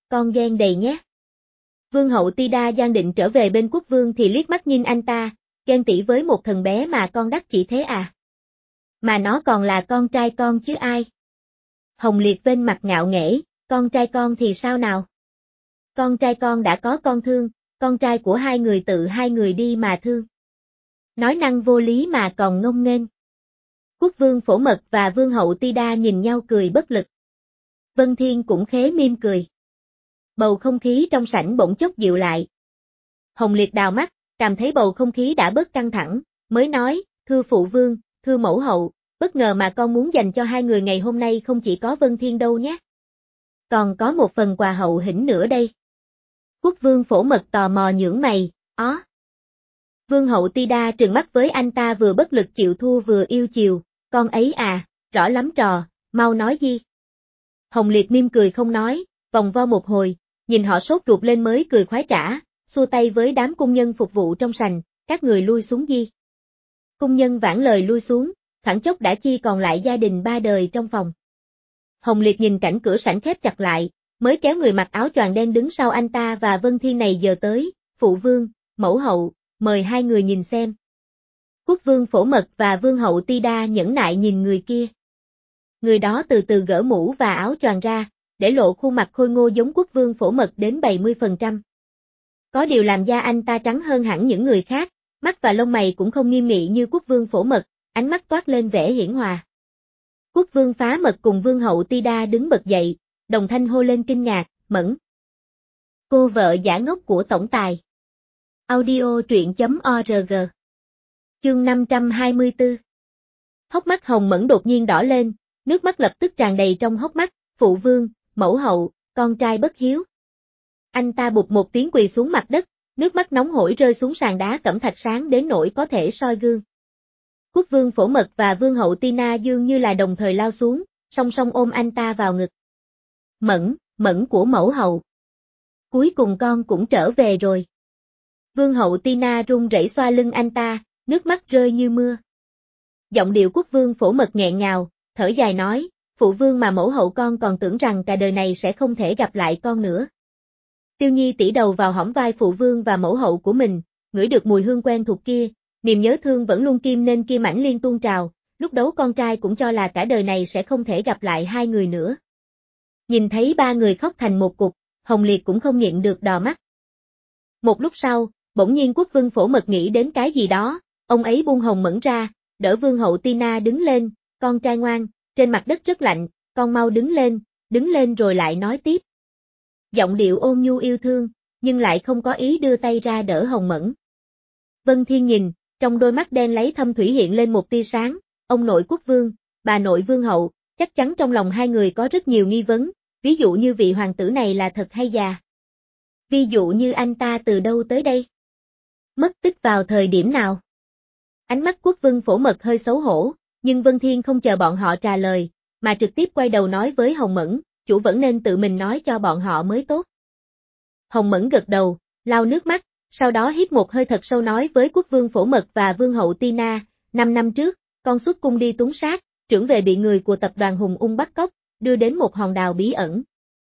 con ghen đầy nhé. Vương hậu Tida Giang định trở về bên quốc vương thì liếc mắt nhìn anh ta, ghen tị với một thần bé mà con đắc chỉ thế à? Mà nó còn là con trai con chứ ai? Hồng Liệt vênh mặt ngạo nghễ, con trai con thì sao nào? Con trai con đã có con thương, con trai của hai người tự hai người đi mà thương. Nói năng vô lý mà còn ngông nghênh. Quốc vương Phổ Mật và vương hậu Tida nhìn nhau cười bất lực. Vân Thiên cũng khế mỉm cười. Bầu không khí trong sảnh bỗng chốc dịu lại. Hồng Liệt đào mắt, cảm thấy bầu không khí đã bớt căng thẳng, mới nói, thưa phụ vương, thưa mẫu hậu, bất ngờ mà con muốn dành cho hai người ngày hôm nay không chỉ có Vân Thiên đâu nhé. Còn có một phần quà hậu hĩnh nữa đây. Quốc vương Phổ Mật tò mò nhướng mày, ó. Vương hậu Tida trừng mắt với anh ta vừa bất lực chịu thua vừa yêu chiều, con ấy à, rõ lắm trò, mau nói gì. Hồng Liệt mỉm cười không nói, vòng vo một hồi, nhìn họ sốt ruột lên mới cười khoái trã, xua tay với đám cung nhân phục vụ trong sành, các người lui xuống đi. Cung nhân vãn lời lui xuống, thoảng chốc đã chi còn lại gia đình ba đời trong phòng. Hồng Liệt nhìn cảnh cửa sảnh khép chặt lại, mới kéo người mặc áo choàng đen đứng sau anh ta và Vân Thiên này giờ tới, phụ vương, mẫu hậu, mời hai người nhìn xem. Quốc vương Phổ Mật và vương hậu Tida nhẫn nại nhìn người kia. Người đó từ từ gỡ mũ và áo choàng ra, để lộ khuôn mặt khôi ngô giống quốc vương Phổ Mật đến 70%. Có điều làm da anh ta trắng hơn hẳn những người khác, mắt và lông mày cũng không nghiêm nghị như quốc vương Phổ Mật, ánh mắt toát lên vẻ hiển hòa. Quốc vương Phá Mật cùng vương hậu Tida đứng bật dậy, đồng thanh hô lên kinh ngạc, Mẫn. Cô vợ giả ngốc của tổng tài. Audio truyện.org. Chương 524. Hốc mắt Hồng Mẫn đột nhiên đỏ lên, nước mắt lập tức tràn đầy trong hốc mắt, phụ vương, mẫu hậu, con trai bất hiếu. Anh ta bụp một tiếng quỳ xuống mặt đất, nước mắt nóng hổi rơi xuống sàn đá cẩm thạch sáng đến nỗi có thể soi gương. Quốc vương Phổ Mật và vương hậu Tina dường như là đồng thời lao xuống, song song ôm anh ta vào ngực. Mẫn, Mẫn của mẫu hậu. Cuối cùng con cũng trở về rồi. Vương hậu Tina run rẩy xoa lưng anh ta, nước mắt rơi như mưa. Giọng điệu quốc vương Phổ Mật nghẹn ngào, thở dài nói, phụ vương mà mẫu hậu con còn tưởng rằng cả đời này sẽ không thể gặp lại con nữa. Tiêu Nhi tỉ đầu vào hõm vai phụ vương và mẫu hậu của mình, ngửi được mùi hương quen thuộc kia, niềm nhớ thương vẫn luôn kim nên kia mãnh liên tuôn trào, lúc đấu con trai cũng cho là cả đời này sẽ không thể gặp lại hai người nữa. Nhìn thấy ba người khóc thành một cục, Hồng Liệt cũng không nhịn được đỏ mắt. Một lúc sau, bỗng nhiên quốc vương Phổ Mật nghĩ đến cái gì đó, ông ấy buông Hồng Mẫn ra, đỡ vương hậu Tina đứng lên, con trai ngoan, trên mặt đất rất lạnh, con mau đứng lên rồi lại nói tiếp. Giọng điệu ôn nhu yêu thương, nhưng lại không có ý đưa tay ra đỡ Hồng Mẫn. Vân Thiên nhìn, trong đôi mắt đen lấy thâm thủy hiện lên một tia sáng, ông nội quốc vương, bà nội vương hậu, chắc chắn trong lòng hai người có rất nhiều nghi vấn, ví dụ như vị hoàng tử này là thật hay già. Ví dụ như anh ta từ đâu tới đây? Mất tích vào thời điểm nào? Ánh mắt quốc vương Phổ Mật hơi xấu hổ, nhưng Vân Thiên không chờ bọn họ trả lời, mà trực tiếp quay đầu nói với Hồng Mẫn, chủ vẫn nên tự mình nói cho bọn họ mới tốt. Hồng Mẫn gật đầu, lau nước mắt, sau đó hít một hơi thật sâu nói với quốc vương Phổ Mật và vương hậu Tina, 5 năm trước, con xuất cung đi tuấn sát, trưởng về bị người của tập đoàn Hùng Ung bắt cóc, đưa đến một hòn đảo bí ẩn.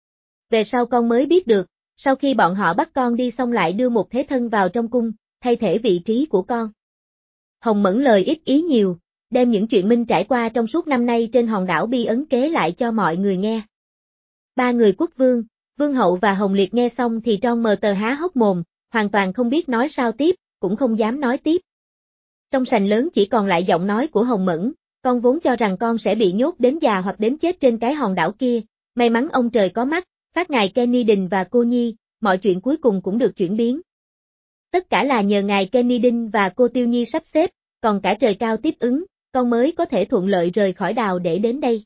Về sau con mới biết được, sau khi bọn họ bắt con đi xong lại đưa một thế thân vào trong cung, thay thế vị trí của con. Hồng Mẫn lời ít ý nhiều, đem những chuyện Minh trải qua trong suốt năm nay trên hòn đảo bi ấn kể lại cho mọi người nghe. Ba người quốc vương, vương hậu và Hồng Liệt nghe xong thì tròn mờ tờ há hốc mồm, hoàn toàn không biết nói sao tiếp, cũng không dám nói tiếp. Trong sành lớn chỉ còn lại giọng nói của Hồng Mẫn, con vốn cho rằng con sẽ bị nhốt đến già hoặc đến chết trên cái hòn đảo kia, may mắn ông trời có mắt, phát ngài Kenny Đình và cô Nhi, mọi chuyện cuối cùng cũng được chuyển biến. Tất cả là nhờ ngài Kenny Đình và cô Tiêu Nhi sắp xếp, còn cả trời cao tiếp ứng, con mới có thể thuận lợi rời khỏi đảo để đến đây.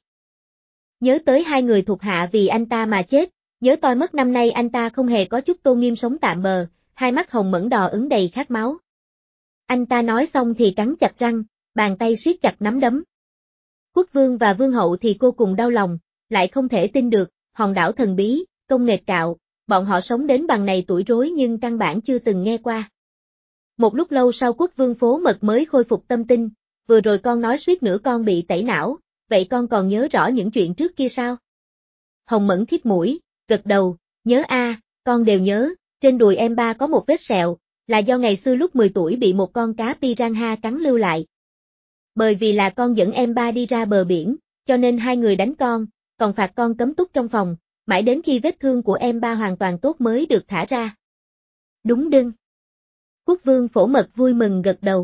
Nhớ tới hai người thuộc hạ vì anh ta mà chết, nhớ tôi mất năm nay anh ta không hề có chút tôn nghiêm sống tạm bờ, hai mắt Hồng Mẫn đỏ ửng đầy khát máu. Anh ta nói xong thì cắn chặt răng, bàn tay siết chặt nắm đấm. Quốc vương và vương hậu thì cô cùng đau lòng, lại không thể tin được, hòn đảo thần bí, công nghệ cạo, bọn họ sống đến bằng này tuổi rối nhưng căn bản chưa từng nghe qua. Một lúc lâu sau quốc vương Phổ Mật mới khôi phục tâm tinh, vừa rồi con nói suýt nữa con bị tẩy não, vậy con còn nhớ rõ những chuyện trước kia sao? Hồng Mẫn khít mũi, gật đầu, nhớ con đều nhớ, trên đùi em ba có một vết sẹo, là do ngày xưa lúc 10 tuổi bị một con cá piranha cắn lưu lại. Bởi vì là con dẫn em ba đi ra bờ biển, cho nên hai người đánh con, còn phạt con cấm túc trong phòng, mãi đến khi vết thương của em ba hoàn toàn tốt mới được thả ra. Đúng đưng. Quốc vương Phổ Mật vui mừng gật đầu.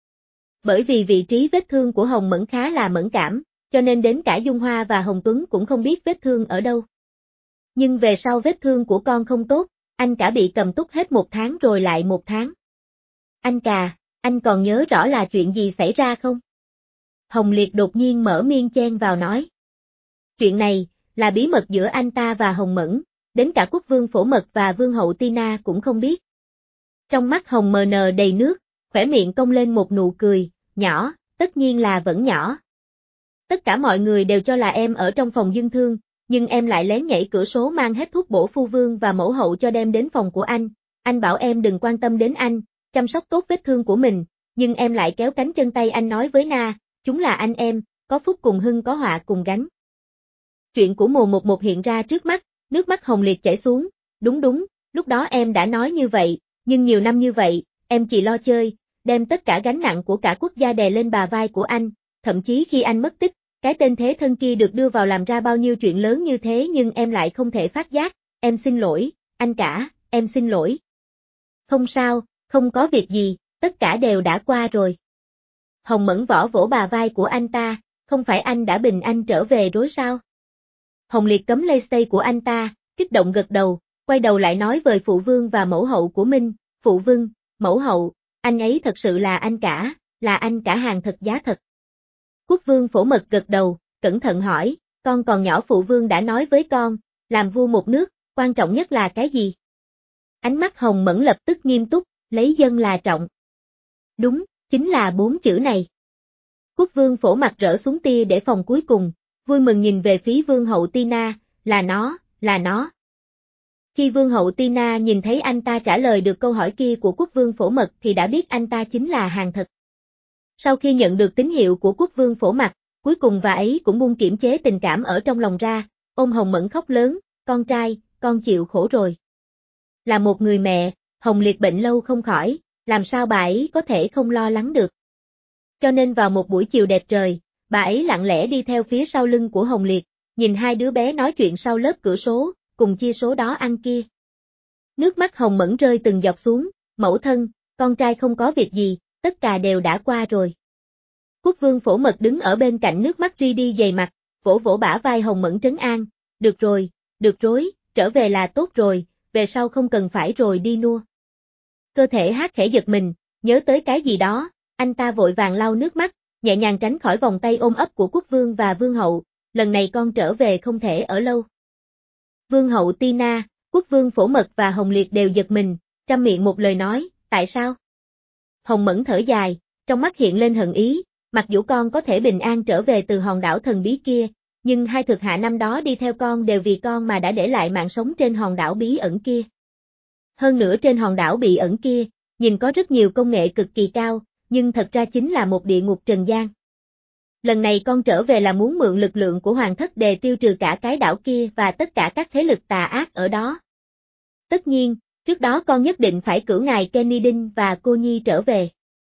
Bởi vì vị trí vết thương của Hồng Mẫn khá là mẫn cảm, cho nên đến cả Dung Hoa và Hồng Tuấn cũng không biết vết thương ở đâu. Nhưng về sau vết thương của con không tốt, anh cả bị cầm túc hết 1 tháng rồi lại 1 tháng. Anh cả, anh còn nhớ rõ là chuyện gì xảy ra không? Hồng Liệt đột nhiên mở miệng chen vào nói. Chuyện này, là bí mật giữa anh ta và Hồng Mẫn, đến cả quốc vương Phổ Mật và vương hậu Tina cũng không biết. Trong mắt Hồng MN đầy nước, khỏe miệng cong lên một nụ cười, nhỏ, tất nhiên là vẫn nhỏ. Tất cả mọi người đều cho là em ở trong phòng dưỡng thương, nhưng em lại lén nhảy cửa sổ mang hết thuốc bổ phu vương và mẫu hậu cho đem đến phòng của anh bảo em đừng quan tâm đến anh, chăm sóc tốt vết thương của mình, nhưng em lại kéo cánh chân tay anh nói với Na, chúng là anh em, có phúc cùng hưng có họa cùng gánh. Chuyện của Mùa 11 hiện ra trước mắt, nước mắt Hồng Liệt chảy xuống, đúng, lúc đó em đã nói như vậy, nhưng nhiều năm như vậy, em chỉ lo chơi, đem tất cả gánh nặng của cả quốc gia đè lên bả vai của anh, thậm chí khi anh mất tích, cái tên thế thân kia được đưa vào làm ra bao nhiêu chuyện lớn như thế nhưng em lại không thể phát giác, em xin lỗi, anh cả, em xin lỗi. Không sao, không có việc gì, tất cả đều đã qua rồi. Hồng Mẫn vỗ vỗ bả vai của anh ta, không phải anh đã bình an trở về rồi sao? Hồng Liệt cấm lấy tay của anh ta, kích động gật đầu, quay đầu lại nói với phụ vương và mẫu hậu của mình, phụ vương, mẫu hậu, anh ấy thật sự là anh cả hàng thật giá thật. Quốc vương Phổ Mật gật đầu, cẩn thận hỏi, con còn nhỏ phụ vương đã nói với con, làm vua một nước, quan trọng nhất là cái gì? Ánh mắt Hồng Mẫn lập tức nghiêm túc, lấy dân là trọng. Đúng, chính là 4 chữ này. Quốc vương Phổ mặt rỡ xuống tia để phòng cuối cùng, vui mừng nhìn về phía vương hậu Tina, là nó. Khi vương hậu Tina nhìn thấy anh ta trả lời được câu hỏi kia của quốc vương Phổ Mật thì đã biết anh ta chính là hàng thật. Sau khi nhận được tín hiệu của quốc vương Phổ Mật, cuối cùng bà ấy cũng buông kiểm chế tình cảm ở trong lòng ra, ôm Hồng Mẫn khóc lớn, con trai, con chịu khổ rồi. Là một người mẹ, Hồng Liệt bệnh lâu không khỏi, làm sao bà ấy có thể không lo lắng được. Cho nên vào một buổi chiều đẹp trời, bà ấy lặng lẽ đi theo phía sau lưng của Hồng Liệt, nhìn hai đứa bé nói chuyện sau lớp cửa số, cùng chia số đó ăn kia. Nước mắt Hồng Mẫn rơi từng giọt xuống, mẫu thân, con trai không có việc gì, tất cả đều đã qua rồi. Quốc vương Phổ Mật đứng ở bên cạnh nước mắt ri đi dày mặt, vỗ vỗ bả vai Hồng Mẫn trấn an, được rồi, trở về là tốt rồi, về sau không cần phải rồi đi nua. Cơ thể hát khẽ giật mình, nhớ tới cái gì đó, anh ta vội vàng lau nước mắt, nhẹ nhàng tránh khỏi vòng tay ôm ấp của quốc vương và vương hậu, lần này con trở về không thể ở lâu. Vương hậu Tina, quốc vương Phổ Mật và Hồng Liệt đều giật mình, trăm miệng một lời nói, tại sao? Hồng Mẫn thở dài, trong mắt hiện lên hận ý, mặc dù con có thể bình an trở về từ hòn đảo thần bí kia, nhưng hai thực hạ năm đó đi theo con đều vì con mà đã để lại mạng sống trên hòn đảo bí ẩn kia. Hơn nữa trên hòn đảo bí ẩn kia, nhìn có rất nhiều công nghệ cực kỳ cao, nhưng thật ra chính là một địa ngục trần gian. Lần này con trở về là muốn mượn lực lượng của hoàng thất để tiêu trừ cả cái đảo kia và tất cả các thế lực tà ác ở đó. Tất nhiên, trước đó con nhất định phải cử ngài Kennedy và cô Nhi trở về.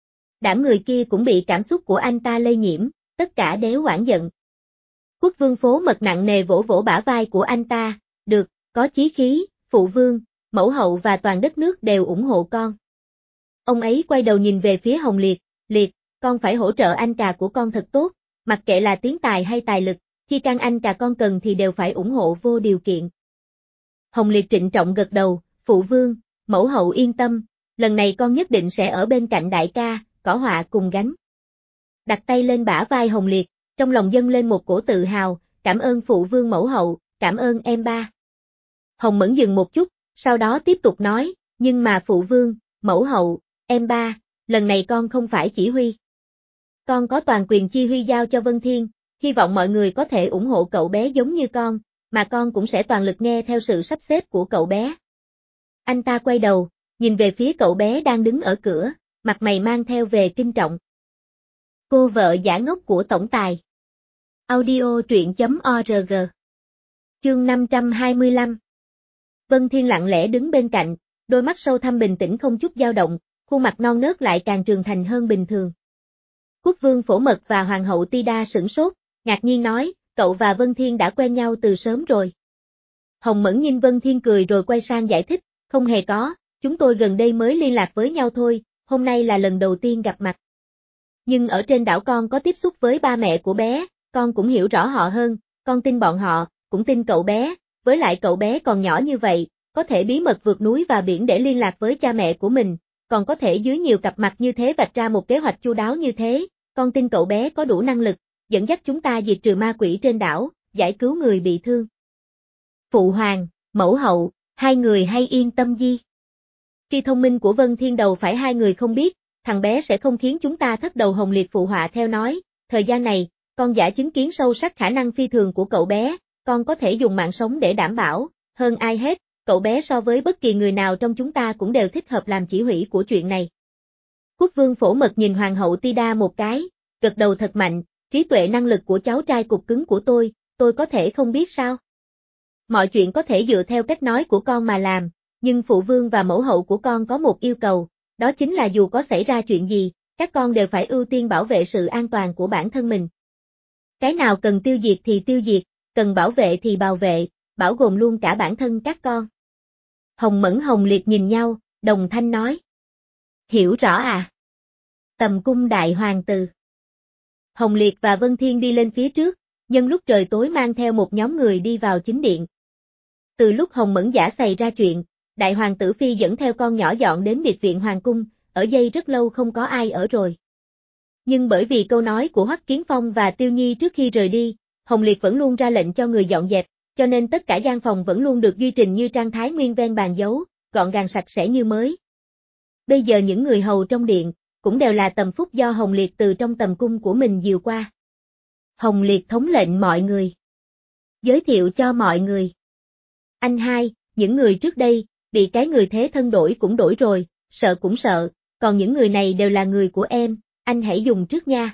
Đám người kia cũng bị cảm xúc của anh ta lây nhiễm, tất cả đều oán giận. Quốc vương Phổ Mật nặng nề vỗ vỗ bả vai của anh ta, được, có chí khí, phụ vương, mẫu hậu và toàn đất nước đều ủng hộ con. Ông ấy quay đầu nhìn về phía Hồng Liệt, Liệt, con phải hỗ trợ anh cả của con thật tốt, mặc kệ là tiếng tài hay tài lực, chi căn anh cả con cần thì đều phải ủng hộ vô điều kiện. Hồng Liệt trịnh trọng gật đầu, phụ vương, mẫu hậu yên tâm, lần này con nhất định sẽ ở bên cạnh đại ca, cỏ họa cùng gánh. Đặt tay lên bả vai Hồng Liệt, trong lòng dâng lên một cổ tự hào, cảm ơn phụ vương mẫu hậu, cảm ơn em ba. Hồng Mẫn dừng một chút, sau đó tiếp tục nói, nhưng mà phụ vương, mẫu hậu, em ba, lần này con không phải chỉ huy. Con có toàn quyền chi huy giao cho Vân Thiên, hy vọng mọi người có thể ủng hộ cậu bé giống như con, mà con cũng sẽ toàn lực nghe theo sự sắp xếp của cậu bé. Anh ta quay đầu, nhìn về phía cậu bé đang đứng ở cửa, mặt mày mang theo về kinh trọng. Cô vợ giả ngốc của tổng tài. Audio truyện.org. Chương 525. Vân Thiên lặng lẽ đứng bên cạnh, đôi mắt sâu thẳm bình tĩnh không chút dao động, khuôn mặt non nớt lại càng trưởng thành hơn bình thường. Quốc vương Phổ Mật và Hoàng hậu Tida sửng sốt, ngạc nhiên nói, cậu và Vân Thiên đã quen nhau từ sớm rồi. Hồng Mẫn nhìn Vân Thiên cười rồi quay sang giải thích, không hề có, chúng tôi gần đây mới liên lạc với nhau thôi, hôm nay là lần đầu tiên gặp mặt. Nhưng ở trên đảo con có tiếp xúc với ba mẹ của bé, con cũng hiểu rõ họ hơn, con tin bọn họ, cũng tin cậu bé, với lại cậu bé còn nhỏ như vậy, có thể bí mật vượt núi và biển để liên lạc với cha mẹ của mình, còn có thể dưới nhiều cặp mặt như thế vạch ra một kế hoạch chu đáo như thế, con tin cậu bé có đủ năng lực, dẫn dắt chúng ta diệt trừ ma quỷ trên đảo, giải cứu người bị thương. Phụ hoàng, mẫu hậu, hai người hay yên tâm đi. Tri thông minh của Vân Thiên đầu phải hai người không biết, thằng bé sẽ không khiến chúng ta thất đầu. Hồng Liệt phụ họa theo nói, thời gian này, con đã chứng kiến sâu sắc khả năng phi thường của cậu bé, con có thể dùng mạng sống để đảm bảo, hơn ai hết, cậu bé so với bất kỳ người nào trong chúng ta cũng đều thích hợp làm chỉ huy của chuyện này. Quốc vương Phổ Mật nhìn Hoàng hậu Tida một cái, gật đầu thật mạnh, trí tuệ năng lực của cháu trai cục cứng của tôi có thể không biết sao? Mọi chuyện có thể dựa theo cách nói của con mà làm, nhưng phụ vương và mẫu hậu của con có một yêu cầu, đó chính là dù có xảy ra chuyện gì, các con đều phải ưu tiên bảo vệ sự an toàn của bản thân mình. Cái nào cần tiêu diệt thì tiêu diệt, cần bảo vệ thì bảo vệ, bảo gồm luôn cả bản thân các con. Hồng Mẫn Hồng Liệt nhìn nhau, đồng thanh nói. Hiểu rõ à? Tầm cung đại hoàng tử. Hồng Liệt và Vân Thiên đi lên phía trước, nhân lúc trời tối mang theo một nhóm người đi vào chính điện. Từ lúc Hồng Mẫn giả xảy ra chuyện, đại hoàng tử phi dẫn theo con nhỏ dọn đến biệt viện hoàng cung, ở đây rất lâu không có ai ở rồi. Nhưng bởi vì câu nói của Hoắc Kiến Phong và Tiêu Nhi trước khi rời đi, Hồng Liệt vẫn luôn ra lệnh cho người dọn dẹp, cho nên tất cả gian phòng vẫn luôn được duy trì như trang thái nguyên ven bàn giấu, gọn gàng sạch sẽ như mới. Bây giờ những người hầu trong điện, cũng đều là tầm phúc do Hồng Liệt từ trong tầm cung của mình dìu qua. Hồng Liệt thống lệnh mọi người. Giới thiệu cho mọi người. Anh hai, những người trước đây, bị cái người thế thân đổi cũng đổi rồi, sợ cũng sợ, còn những người này đều là người của em, anh hãy dùng trước nha.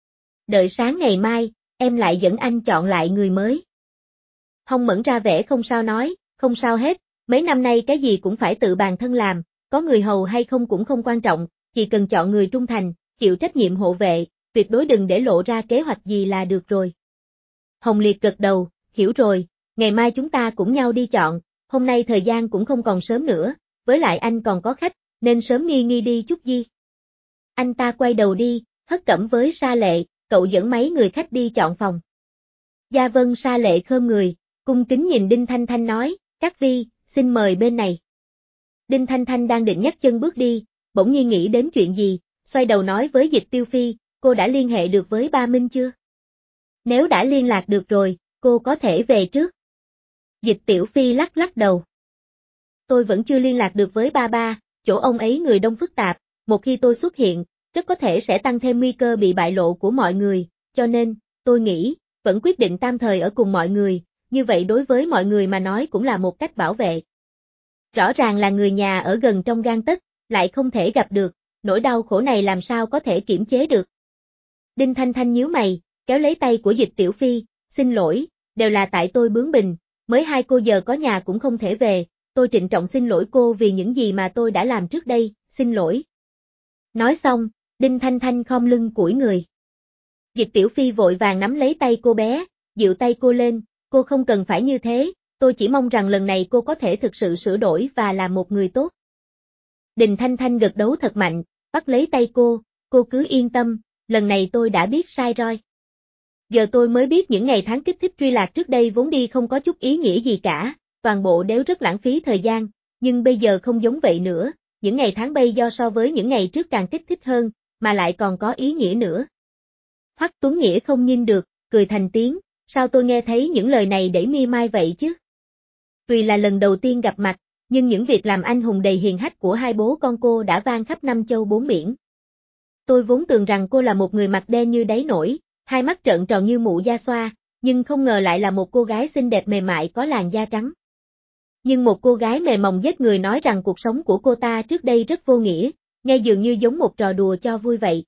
Đợi sáng ngày mai, em lại dẫn anh chọn lại người mới. Hồng Mẫn ra vẻ không sao nói, không sao hết, mấy năm nay cái gì cũng phải tự bản thân làm, có người hầu hay không cũng không quan trọng, chỉ cần chọn người trung thành, chịu trách nhiệm hộ vệ, tuyệt đối đừng để lộ ra kế hoạch gì là được rồi. Hồng Liệt gật đầu, hiểu rồi, ngày mai chúng ta cũng nhau đi chọn, hôm nay thời gian cũng không còn sớm nữa, với lại anh còn có khách, nên sớm nghi đi chút gì. Anh ta quay đầu đi, Hất Cẩm với Sa Lệ, cậu dẫn mấy người khách đi chọn phòng. Gia Vân Sa Lệ khom người, cung kính nhìn Đinh Thanh Thanh nói, các vi, xin mời bên này. Đinh Thanh Thanh đang định nhấc chân bước đi, bỗng nhiên nghĩ đến chuyện gì, xoay đầu nói với Dịch Tiêu Phi, cô đã liên hệ được với ba Minh chưa? Nếu đã liên lạc được rồi, cô có thể về trước. Dịch Tiểu Phi lắc lắc đầu. Tôi vẫn chưa liên lạc được với ba, chỗ ông ấy người đông phức tạp, một khi tôi xuất hiện, rất có thể sẽ tăng thêm nguy cơ bị bại lộ của mọi người, cho nên, tôi nghĩ, vẫn quyết định tam thời ở cùng mọi người, như vậy đối với mọi người mà nói cũng là một cách bảo vệ. Rõ ràng là người nhà ở gần trong gang tấc, lại không thể gặp được, nỗi đau khổ này làm sao có thể kiểm chế được. Đinh Thanh Thanh nhíu mày, kéo lấy tay của Dịch Tiểu Phi, xin lỗi, đều là tại tôi bướng bỉnh, mới hai cô giờ có nhà cũng không thể về, tôi trịnh trọng xin lỗi cô vì những gì mà tôi đã làm trước đây, xin lỗi. Nói xong, Đinh Thanh Thanh khom lưng cúi người. Dịch Tiểu Phi vội vàng nắm lấy tay cô bé, dịu tay cô lên, cô không cần phải như thế, tôi chỉ mong rằng lần này cô có thể thực sự sửa đổi và làm một người tốt. Đinh Thanh Thanh gật đầu thật mạnh, bắt lấy tay cô cứ yên tâm, lần này tôi đã biết sai rồi. Giờ tôi mới biết những ngày tháng kích thích truy lạc trước đây vốn đi không có chút ý nghĩa gì cả, toàn bộ đều rất lãng phí thời gian, nhưng bây giờ không giống vậy nữa, những ngày tháng bây giờ so với những ngày trước càng kích thích hơn, mà lại còn có ý nghĩa nữa. Hoắc Tuấn Nghĩa không nhìn được, cười thành tiếng, sao tôi nghe thấy những lời này để mi mai vậy chứ? Tuy là lần đầu tiên gặp mặt, nhưng những việc làm anh hùng đầy hiền hách của hai bố con cô đã vang khắp năm châu bốn biển. Tôi vốn tưởng rằng cô là một người mặt đen như đáy nổi, hai mắt trợn tròn như mụ da xoa, nhưng không ngờ lại là một cô gái xinh đẹp mềm mại có làn da trắng. Nhưng một cô gái mềm mỏng giết người nói rằng cuộc sống của cô ta trước đây rất vô nghĩa, nghe dường như giống một trò đùa cho vui vậy.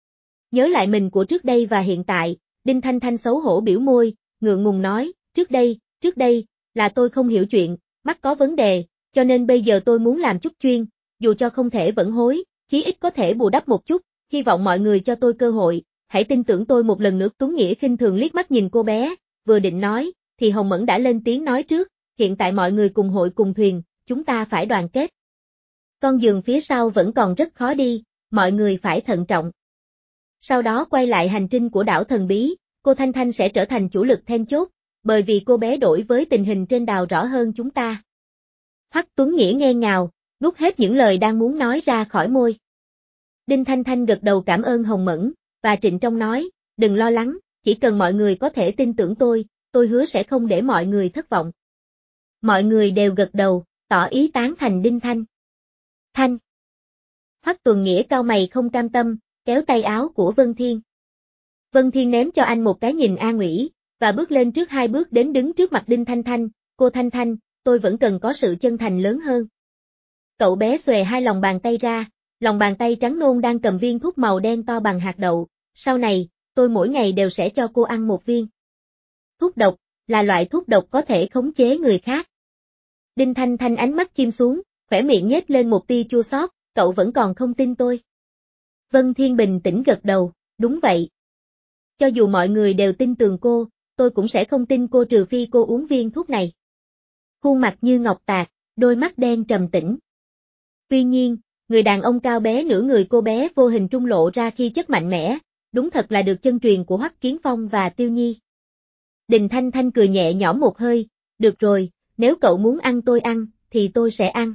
Nhớ lại mình của trước đây và hiện tại, Đinh Thanh Thanh xấu hổ biểu môi, ngượng ngùng nói, trước đây, là tôi không hiểu chuyện, mắt có vấn đề, cho nên bây giờ tôi muốn làm chút chuyên, dù cho không thể vẫn hối, chí ít có thể bù đắp một chút, hy vọng mọi người cho tôi cơ hội, hãy tin tưởng tôi một lần nữa. Tuấn Nghĩa khinh thường liếc mắt nhìn cô bé, vừa định nói, thì Hồng Mẫn đã lên tiếng nói trước, hiện tại mọi người cùng hội cùng thuyền, chúng ta phải đoàn kết. Con đường phía sau vẫn còn rất khó đi, mọi người phải thận trọng. Sau đó quay lại hành trình của đảo thần bí, cô Thanh Thanh sẽ trở thành chủ lực then chốt, bởi vì cô bé đối với tình hình trên đảo rõ hơn chúng ta. Hoắc Tuấn Nghĩa nghe ngào, nuốt hết những lời đang muốn nói ra khỏi môi. Đinh Thanh Thanh gật đầu cảm ơn Hồng Mẫn, và trịnh trọng nói, đừng lo lắng, chỉ cần mọi người có thể tin tưởng tôi hứa sẽ không để mọi người thất vọng. Mọi người đều gật đầu, tỏ ý tán thành Đinh Thanh. Hoắc Tuấn Nghĩa cau mày không cam tâm, kéo tay áo của Vân Thiên. Vân Thiên ném cho anh một cái nhìn an ủy, và bước lên trước 2 bước đến đứng trước mặt Đinh Thanh Thanh, cô Thanh Thanh, tôi vẫn cần có sự chân thành lớn hơn. Cậu bé xòe 2 lòng bàn tay ra, lòng bàn tay trắng nôn đang cầm viên thuốc màu đen to bằng hạt đậu, sau này, tôi mỗi ngày đều sẽ cho cô ăn 1 viên. Thuốc độc, là loại thuốc độc có thể khống chế người khác. Đinh Thanh Thanh ánh mắt chim xuống, khỏe miệng nhếch lên một tia chua xót, cậu vẫn còn không tin tôi. Vân Thiên bình tĩnh gật đầu, đúng vậy. Cho dù mọi người đều tin tưởng cô, tôi cũng sẽ không tin cô trừ phi cô uống viên thuốc này. Khuôn mặt như ngọc tạc, đôi mắt đen trầm tĩnh. Tuy nhiên, người đàn ông cao bé nửa người cô bé vô hình trung lộ ra khi chất mạnh mẽ, đúng thật là được chân truyền của Hoắc Kiến Phong và Tiêu Nhi. Đinh Thanh Thanh cười nhẹ nhõm một hơi, được rồi, nếu cậu muốn ăn tôi ăn, thì tôi sẽ ăn.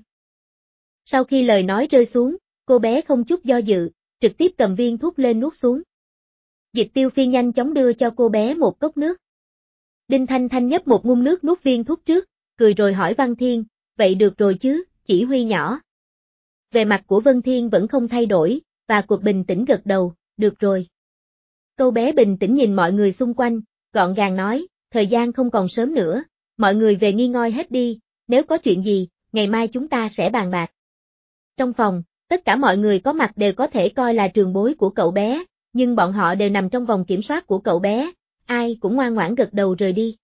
Sau khi lời nói rơi xuống, cô bé không chút do dự, trực tiếp cầm viên thuốc lên nuốt xuống. Dịch Tiêu Phi nhanh chóng đưa cho cô bé một cốc nước. Đinh Thanh Thanh nhấp một ngụm nước nuốt viên thuốc trước, cười rồi hỏi Văn Thiên, vậy được rồi chứ, chỉ huy nhỏ. Về mặt của Vân Thiên vẫn không thay đổi, và cuộc bình tĩnh gật đầu, được rồi. Cô bé bình tĩnh nhìn mọi người xung quanh, gọn gàng nói, thời gian không còn sớm nữa, mọi người về nghi ngơi hết đi, nếu có chuyện gì, ngày mai chúng ta sẽ bàn bạc. Trong phòng, tất cả mọi người có mặt đều có thể coi là trường bối của cậu bé, nhưng bọn họ đều nằm trong vòng kiểm soát của cậu bé, ai cũng ngoan ngoãn gật đầu rời đi.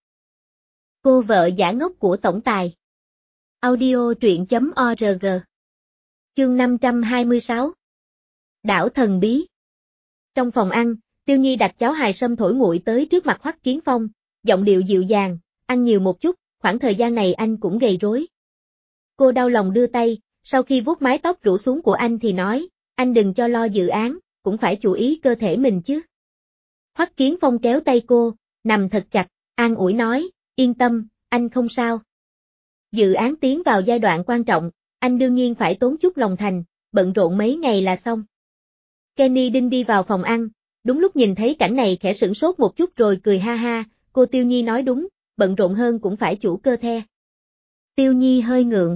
Cô vợ giả ngốc của tổng tài. Audio truyện.org. Chương 526. Đảo thần bí. Trong phòng ăn, Tiêu Nhi đặt cháo hài sâm thổi nguội tới trước mặt Hoắc Kiến Phong, giọng điệu dịu dàng, ăn nhiều một chút, khoảng thời gian này anh cũng gầy rối. Cô đau lòng đưa tay, sau khi vuốt mái tóc rủ xuống của anh thì nói, anh đừng cho lo dự án, cũng phải chú ý cơ thể mình chứ. Hoắc Kiến Phong kéo tay cô, nằm thật chặt, an ủi nói, yên tâm, anh không sao. Dự án tiến vào giai đoạn quan trọng, anh đương nhiên phải tốn chút lòng thành, bận rộn mấy ngày là xong. Kenny Đinh đi vào phòng ăn, đúng lúc nhìn thấy cảnh này khẽ sửng sốt một chút rồi cười ha ha, cô Tiêu Nhi nói đúng, bận rộn hơn cũng phải chủ cơ the. Tiêu Nhi hơi ngượng,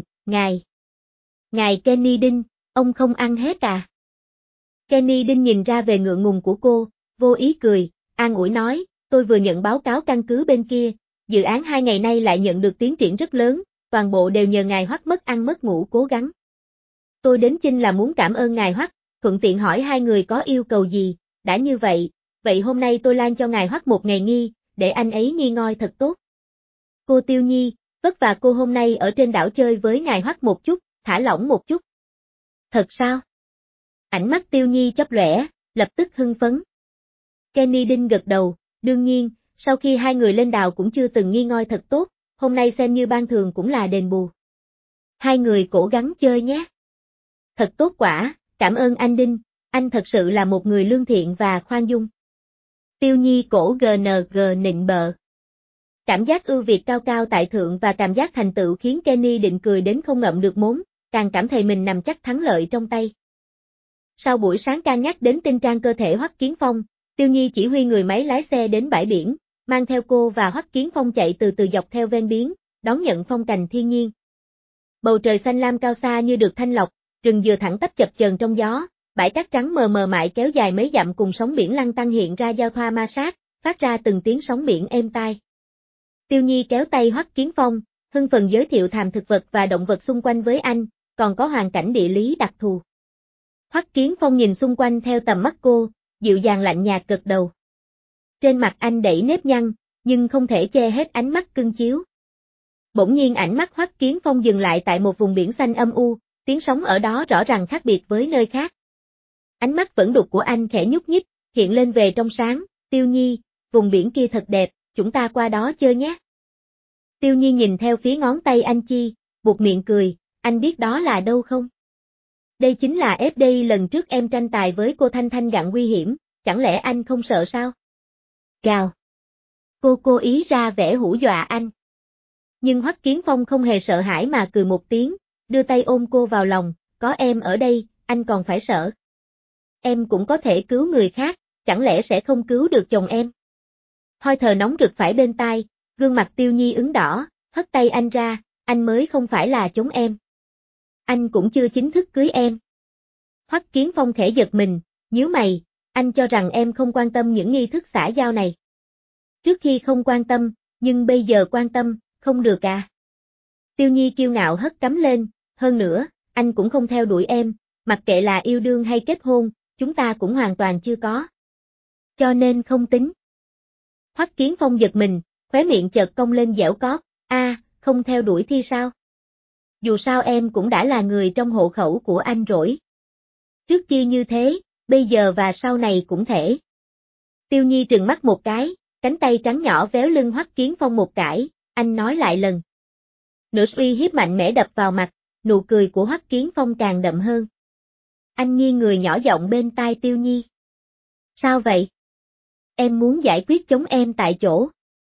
Ngài Kenny Đinh, ông không ăn hết à? Kenny Đinh nhìn ra về ngượng ngùng của cô, vô ý cười, an ủi nói, tôi vừa nhận báo cáo căn cứ bên kia, dự án 2 ngày nay lại nhận được tiến triển rất lớn, toàn bộ đều nhờ ngài Hoắc mất ăn mất ngủ cố gắng. Tôi đến Chinh là muốn cảm ơn ngài Hoắc, thuận tiện hỏi 2 người có yêu cầu gì, đã như vậy, hôm nay tôi lan cho ngài Hoắc 1 ngày nghỉ, để anh ấy nghỉ ngơi thật tốt. Cô Tiêu Nhi, vất vả cô hôm nay ở trên đảo chơi với ngài Hoắc một chút, thả lỏng một chút. Thật sao? Ánh mắt Tiêu Nhi chớp lóe, lập tức hưng phấn. Kenny Đinh gật đầu, đương nhiên, sau khi 2 người lên đảo cũng chưa từng nghỉ ngơi thật tốt, hôm nay xem như ban thường cũng là đền bù. 2 người cố gắng chơi nhé. Thật tốt quả, cảm ơn anh Đinh, anh thật sự là một người lương thiện và khoan dung. Tiêu Nhi cổ GNG nịnh bợ. Cảm giác ưu việt cao cao tại thượng và cảm giác thành tựu khiến Kenny Định cười đến không ngậm được mốn, càng cảm thấy mình nằm chắc thắng lợi trong tay. Sau buổi sáng ca nhắc đến tinh trang cơ thể Hoắc Kiến Phong, Tiêu Nhi chỉ huy người máy lái xe đến bãi biển, mang theo cô và Hoắc Kiến Phong chạy từ từ dọc theo ven biển, đón nhận phong cảnh thiên nhiên. Bầu trời xanh lam cao xa như được thanh lọc, rừng dừa thẳng tắp chập chờn trong gió, bãi cát trắng mờ mờ mại kéo dài mấy dặm cùng sóng biển lăn tăn hiện ra giao thoa ma sát, phát ra từng tiếng sóng biển êm tai. Tiêu Nhi kéo tay Hoắc Kiến Phong, hưng phấn giới thiệu thảm thực vật và động vật xung quanh với anh, còn có hoàn cảnh địa lý đặc thù. Hoắc Kiến Phong nhìn xung quanh theo tầm mắt cô, dịu dàng lạnh nhạt gật đầu. Trên mặt anh đẫy nếp nhăn, nhưng không thể che hết ánh mắt cưng chiếu. Bỗng nhiên ánh mắt Hoắc Kiến Phong dừng lại tại một vùng biển xanh âm u, tiếng sóng ở đó rõ ràng khác biệt với nơi khác. Ánh mắt vẫn đục của anh khẽ nhúc nhích, hiện lên về trong sáng, Tiêu Nhi, vùng biển kia thật đẹp, chúng ta qua đó chơi nhé. Tiêu Nhi nhìn theo phía ngón tay anh chi, buột miệng cười, anh biết đó là đâu không? Đây chính là FD lần trước em tranh tài với cô Thanh Thanh gặng nguy hiểm, chẳng lẽ anh không sợ sao? Gào. Cô cố ý ra vẻ hủ dọa anh. Nhưng Hoắc Kiến Phong không hề sợ hãi mà cười một tiếng, đưa tay ôm cô vào lòng, có em ở đây, anh còn phải sợ. Em cũng có thể cứu người khác, chẳng lẽ sẽ không cứu được chồng em? Hơi thở nóng rực phải bên tai, gương mặt Tiêu Nhi ửng đỏ, hất tay anh ra, anh mới không phải là chống em. Anh cũng chưa chính thức cưới em. Hoắc Kiến Phong khẽ giật mình, nhíu mày, anh cho rằng em không quan tâm những nghi thức xã giao này. Trước khi không quan tâm, nhưng bây giờ quan tâm, không được à. Tiêu Nhi kiêu ngạo hất cắm lên, hơn nữa, anh cũng không theo đuổi em, mặc kệ là yêu đương hay kết hôn, chúng ta cũng hoàn toàn chưa có. Cho nên không tính. Hoắc Kiến Phong giật mình, khóe miệng chợt cong lên dẻo cót, không theo đuổi thì sao? Dù sao em cũng đã là người trong hộ khẩu của anh rồi. Trước kia như thế, bây giờ và sau này cũng thể. Tiêu Nhi trừng mắt một cái, cánh tay trắng nhỏ véo lưng Hoắc Kiến Phong một cái, anh nói lại lần. Nửa uy hiếp mạnh mẽ đập vào mặt, nụ cười của Hoắc Kiến Phong càng đậm hơn. Anh nghiêng người nhỏ giọng bên tai Tiêu Nhi. Sao vậy? Em muốn giải quyết chống em tại chỗ.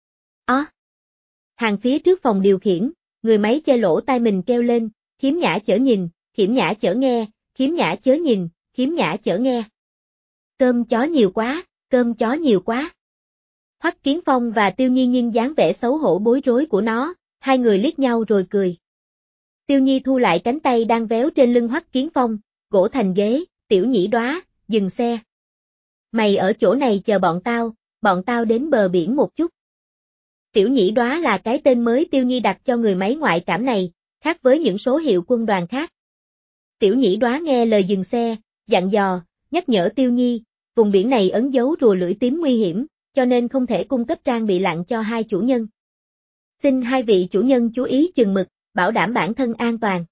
Hàng phía trước phòng điều khiển, người máy che lỗ tai mình kêu lên, khiếm nhã chở nhìn, khiếm nhã chở nghe, khiếm nhã chớ nhìn, khiếm nhã chở nghe. Cơm chó nhiều quá, cơm chó nhiều quá. Hoắc Kiến Phong và Tiêu Nhi nhìn dáng vẻ xấu hổ bối rối của nó, hai người liếc nhau rồi cười. Tiêu Nhi thu lại cánh tay đang véo trên lưng Hoắc Kiến Phong, gỗ thành ghế, tiểu nhĩ đóa, dừng xe. Mày ở chỗ này chờ bọn tao đến bờ biển một chút. Tiểu nhĩ đóa là cái tên mới Tiêu Nhi đặt cho người máy ngoại cảm này, khác với những số hiệu quân đoàn khác. Tiểu nhĩ đóa nghe lời dừng xe, dặn dò, nhắc nhở Tiêu Nhi, vùng biển này ẩn giấu rùa lưỡi tím nguy hiểm, cho nên không thể cung cấp trang bị lặn cho hai chủ nhân. Xin hai vị chủ nhân chú ý chừng mực, bảo đảm bản thân an toàn.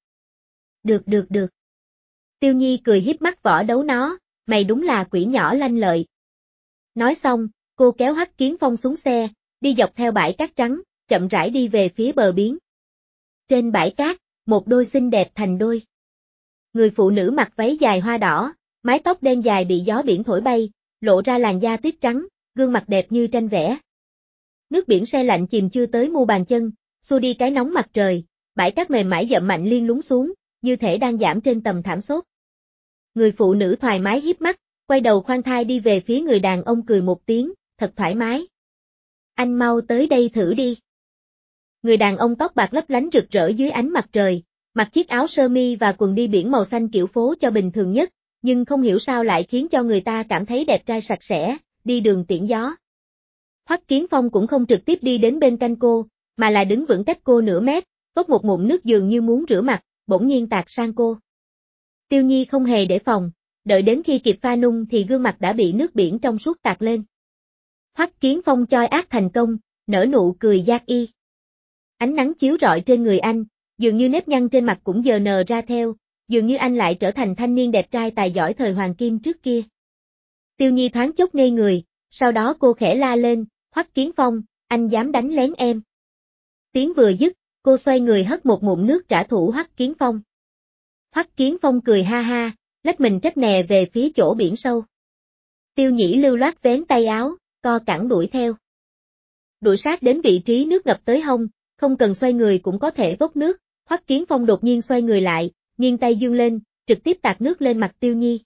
Được. Tiêu Nhi cười hiếp mắt vỏ đấu nó, mày đúng là quỷ nhỏ lanh lợi. Nói xong, cô kéo Hoắc Kiến Phong xuống xe, đi dọc theo bãi cát trắng, chậm rãi đi về phía bờ biển. Trên bãi cát, một đôi xinh đẹp thành đôi. Người phụ nữ mặc váy dài hoa đỏ, mái tóc đen dài bị gió biển thổi bay, lộ ra làn da tuyết trắng, gương mặt đẹp như tranh vẽ. Nước biển se lạnh chìm chưa tới mu bàn chân, xua đi cái nóng mặt trời, bãi cát mềm mại dậm mạnh liên lún xuống, như thể đang giảm trên tầm thảm sốt. Người phụ nữ thoải mái híp mắt, quay đầu khoan thai đi về phía người đàn ông cười một tiếng, thật thoải mái. Anh mau tới đây thử đi. Người đàn ông tóc bạc lấp lánh rực rỡ dưới ánh mặt trời, mặc chiếc áo sơ mi và quần đi biển màu xanh kiểu phố cho bình thường nhất, nhưng không hiểu sao lại khiến cho người ta cảm thấy đẹp trai sạch sẽ, đi đường tiễn gió. Hoắc Kiến Phong cũng không trực tiếp đi đến bên cạnh cô, mà là đứng vững cách cô nửa mét, vốc một ngụm nước dường như muốn rửa mặt, bỗng nhiên tạt sang cô. Tiêu Nhi không hề để phòng, đợi đến khi kịp pha nung thì gương mặt đã bị nước biển trong suốt tạt lên. Hoắc Kiến Phong choi ác thành công, nở nụ cười giác y. Ánh nắng chiếu rọi trên người anh, dường như nếp nhăn trên mặt cũng giờ nờ ra theo, dường như anh lại trở thành thanh niên đẹp trai tài giỏi thời hoàng kim trước kia. Tiêu Nhi thoáng chốc ngây người, sau đó cô khẽ la lên, Hoắc Kiến Phong, anh dám đánh lén em. Tiếng vừa dứt, cô xoay người hất một ngụm nước trả thù Hoắc Kiến Phong. Hoắc Kiến Phong cười ha ha, lách mình trách nè về phía chỗ biển sâu. Tiêu Nhĩ lưu loát vén tay áo, co cẳng đuổi theo. Đuổi sát đến vị trí nước ngập tới hông, không cần xoay người cũng có thể vốc nước, Hoắc Kiến Phong đột nhiên xoay người lại, nghiêng tay dương lên, trực tiếp tạt nước lên mặt Tiêu Nhi.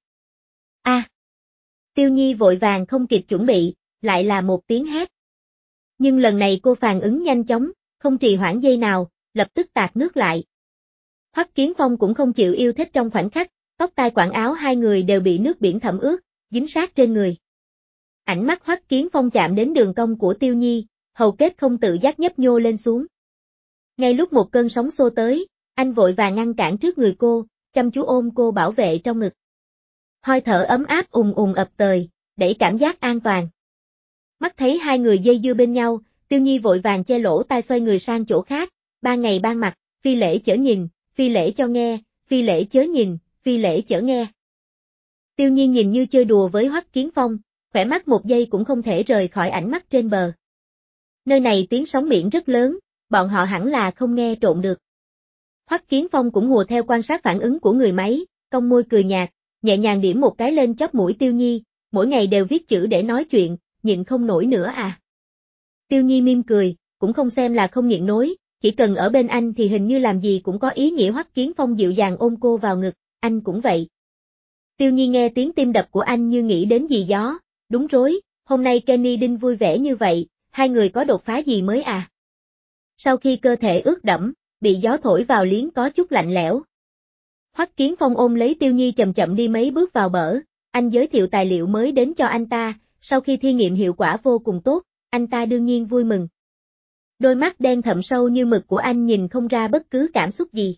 Tiêu Nhi vội vàng không kịp chuẩn bị, lại là một tiếng hét. Nhưng lần này cô phản ứng nhanh chóng, không trì hoãn giây nào, lập tức tạt nước lại. Hoắc Kiến Phong cũng không chịu yêu thích trong khoảnh khắc, tóc tai quảng áo hai người đều bị nước biển thẩm ướt, dính sát trên người. Ánh mắt Hoắc Kiến Phong chạm đến đường cong của Tiêu Nhi, hầu kết không tự giác nhấp nhô lên xuống. Ngay lúc một cơn sóng xô tới, anh vội vàng ngăn cản trước người cô, chăm chú ôm cô bảo vệ trong ngực. Hơi thở ấm áp ùn ùn ập tới, đẩy cảm giác an toàn. Mắt thấy hai người dây dưa bên nhau, Tiêu Nhi vội vàng che lỗ tai xoay người sang chỗ khác, ban ngày ban mặt, phi lễ chớ nhìn, phi lễ cho nghe, phi lễ chớ nhìn, phi lễ chớ nghe. Tiêu Nhiên nhìn như chơi đùa với Hoắc Kiến Phong, khỏe mắt một giây cũng không thể rời khỏi ánh mắt trên bờ. Nơi này tiếng sóng biển rất lớn, bọn họ hẳn là không nghe trộm được. Hoắc Kiến Phong cũng hùa theo quan sát phản ứng của người máy, cong môi cười nhạt, nhẹ nhàng điểm một cái lên chóp mũi Tiêu Nhi, mỗi ngày đều viết chữ để nói chuyện, nhịn không nổi nữa à. Tiêu Nhi mỉm cười, cũng không xem là không nhịn nổi, chỉ cần ở bên anh thì hình như làm gì cũng có ý nghĩa. Hoắc Kiến Phong dịu dàng ôm cô vào ngực, anh cũng vậy. Tiêu Nhi nghe tiếng tim đập của anh như nghĩ đến gì đó, đúng rối, hôm nay Kenny Đinh vui vẻ như vậy, hai người có đột phá gì mới à? Sau khi cơ thể ướt đẫm, bị gió thổi vào liếng có chút lạnh lẽo. Hoắc Kiến Phong ôm lấy Tiêu Nhi chậm chậm đi mấy bước vào bờ, anh giới thiệu tài liệu mới đến cho anh ta, sau khi thí nghiệm hiệu quả vô cùng tốt, anh ta đương nhiên vui mừng. Đôi mắt đen thẫm sâu như mực của anh nhìn không ra bất cứ cảm xúc gì.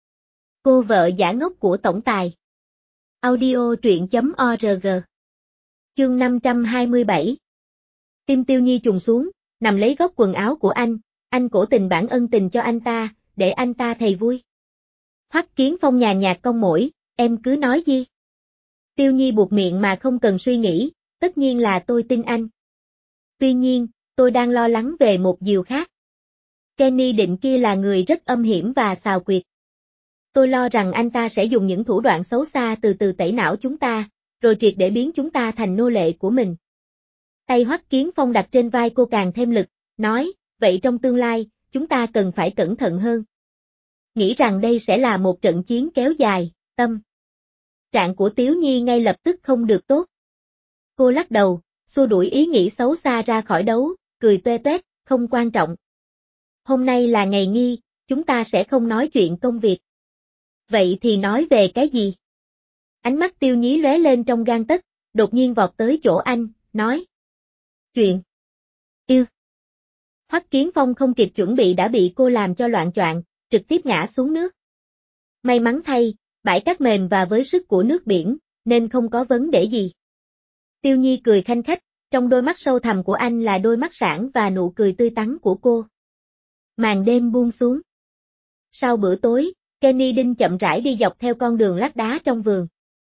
Cô vợ giả ngốc của tổng tài. Audio truyện.org. Chương 527. Tim Tiêu Nhi trùng xuống, nằm lấy góc quần áo của anh cố tình bản ân tình cho anh ta, để anh ta thầy vui. Hoắc Kiến Phong nhàn nhạt cong môi, em cứ nói gì? Tiêu Nhi buột miệng mà không cần suy nghĩ, tất nhiên là tôi tin anh. Tuy nhiên, tôi đang lo lắng về một điều khác. Kenny Định kia là người rất âm hiểm và xào quyệt. Tôi lo rằng anh ta sẽ dùng những thủ đoạn xấu xa từ từ tẩy não chúng ta, rồi triệt để biến chúng ta thành nô lệ của mình. Tay Hoắc Kiến Phong đặt trên vai cô càng thêm lực, nói, vậy trong tương lai, chúng ta cần phải cẩn thận hơn. Nghĩ rằng đây sẽ là một trận chiến kéo dài, tâm trạng của Tiếu Nhi ngay lập tức không được tốt. Cô lắc đầu, xua đuổi ý nghĩ xấu xa ra khỏi đấu, cười toe toét, không quan trọng. Hôm nay là ngày nghi, chúng ta sẽ không nói chuyện công việc. Vậy thì nói về cái gì? Ánh mắt Tiêu Nhí lóe lên trong gang tấc, đột nhiên vọt tới chỗ anh, nói. Chuyện yêu. Hoắc Kiến Phong không kịp chuẩn bị đã bị cô làm cho loạng choạng, trực tiếp ngã xuống nước. May mắn thay, bãi cát mềm và với sức của nước biển, nên không có vấn đề gì. Tiêu Nhi cười khanh khách, trong đôi mắt sâu thẳm của anh là đôi mắt sảng và nụ cười tươi tắn của cô. Màn đêm buông xuống. Sau bữa tối, Kenny Đinh chậm rãi đi dọc theo con đường lát đá trong vườn.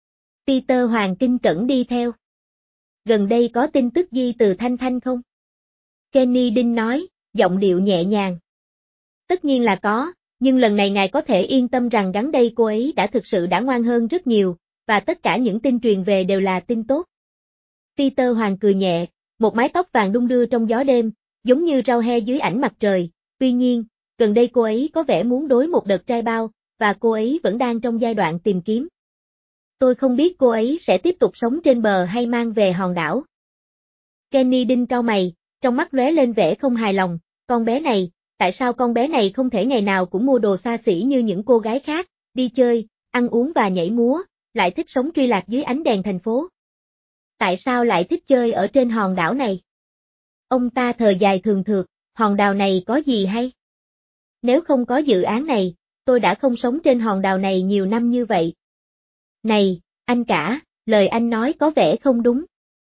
Peter Hoàng kinh cẩn đi theo. Gần đây có tin tức gì từ Thanh Thanh không? Kenny Đinh nói, giọng điệu nhẹ nhàng. Tất nhiên là có, nhưng lần này ngài có thể yên tâm rằng gần đây cô ấy đã ngoan hơn rất nhiều, và tất cả những tin truyền về đều là tin tốt. Peter Hoàng cười nhẹ, một mái tóc vàng đung đưa trong gió đêm, giống như rau he dưới ánh mặt trời, tuy nhiên, gần đây cô ấy có vẻ muốn đối một đợt trai bao, và cô ấy vẫn đang trong giai đoạn tìm kiếm. Tôi không biết cô ấy sẽ tiếp tục sống trên bờ hay mang về hòn đảo. Kenny Đinh cau mày, trong mắt lóe lên vẻ không hài lòng, con bé này, tại sao con bé này không thể ngày nào cũng mua đồ xa xỉ như những cô gái khác, đi chơi, ăn uống và nhảy múa, lại thích sống truy lạc dưới ánh đèn thành phố? Tại sao lại thích chơi ở trên hòn đảo này? Ông ta thở dài thường thượt, hòn đảo này có gì hay? Nếu không có dự án này, tôi đã không sống trên hòn đảo này nhiều năm như vậy. Này, anh cả, lời anh nói có vẻ không đúng.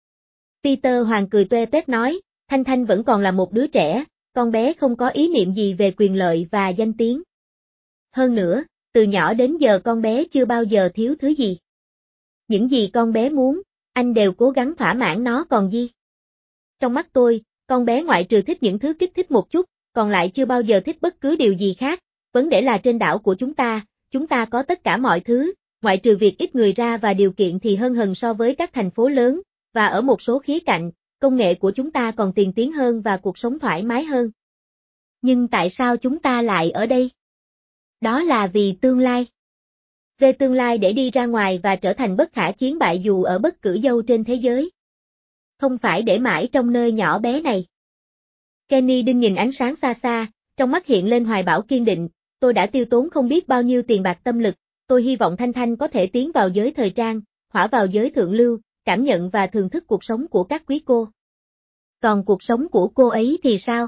Peter Hoàng cười toe toét nói, Thanh Thanh vẫn còn là một đứa trẻ, con bé không có ý niệm gì về quyền lợi và danh tiếng. Hơn nữa, từ nhỏ đến giờ con bé chưa bao giờ thiếu thứ gì. Những gì con bé muốn, anh đều cố gắng thỏa mãn nó còn gì. Trong mắt tôi, con bé ngoại trừ thích những thứ kích thích một chút, còn lại chưa bao giờ thích bất cứ điều gì khác. Vấn đề là trên đảo của chúng ta có tất cả mọi thứ, ngoại trừ việc ít người ra và điều kiện thì hơn hẳn so với các thành phố lớn, và ở một số khía cạnh, công nghệ của chúng ta còn tiên tiến hơn và cuộc sống thoải mái hơn. Nhưng tại sao chúng ta lại ở đây? Đó là vì tương lai. Về tương lai để đi ra ngoài và trở thành bất khả chiến bại dù ở bất cứ đâu trên thế giới. Không phải để mãi trong nơi nhỏ bé này. Kenny Đinh nhìn ánh sáng xa xa, trong mắt hiện lên hoài bão kiên định, tôi đã tiêu tốn không biết bao nhiêu tiền bạc tâm lực, tôi hy vọng Thanh Thanh có thể tiến vào giới thời trang, hỏa vào giới thượng lưu, cảm nhận và thưởng thức cuộc sống của các quý cô. Còn cuộc sống của cô ấy thì sao?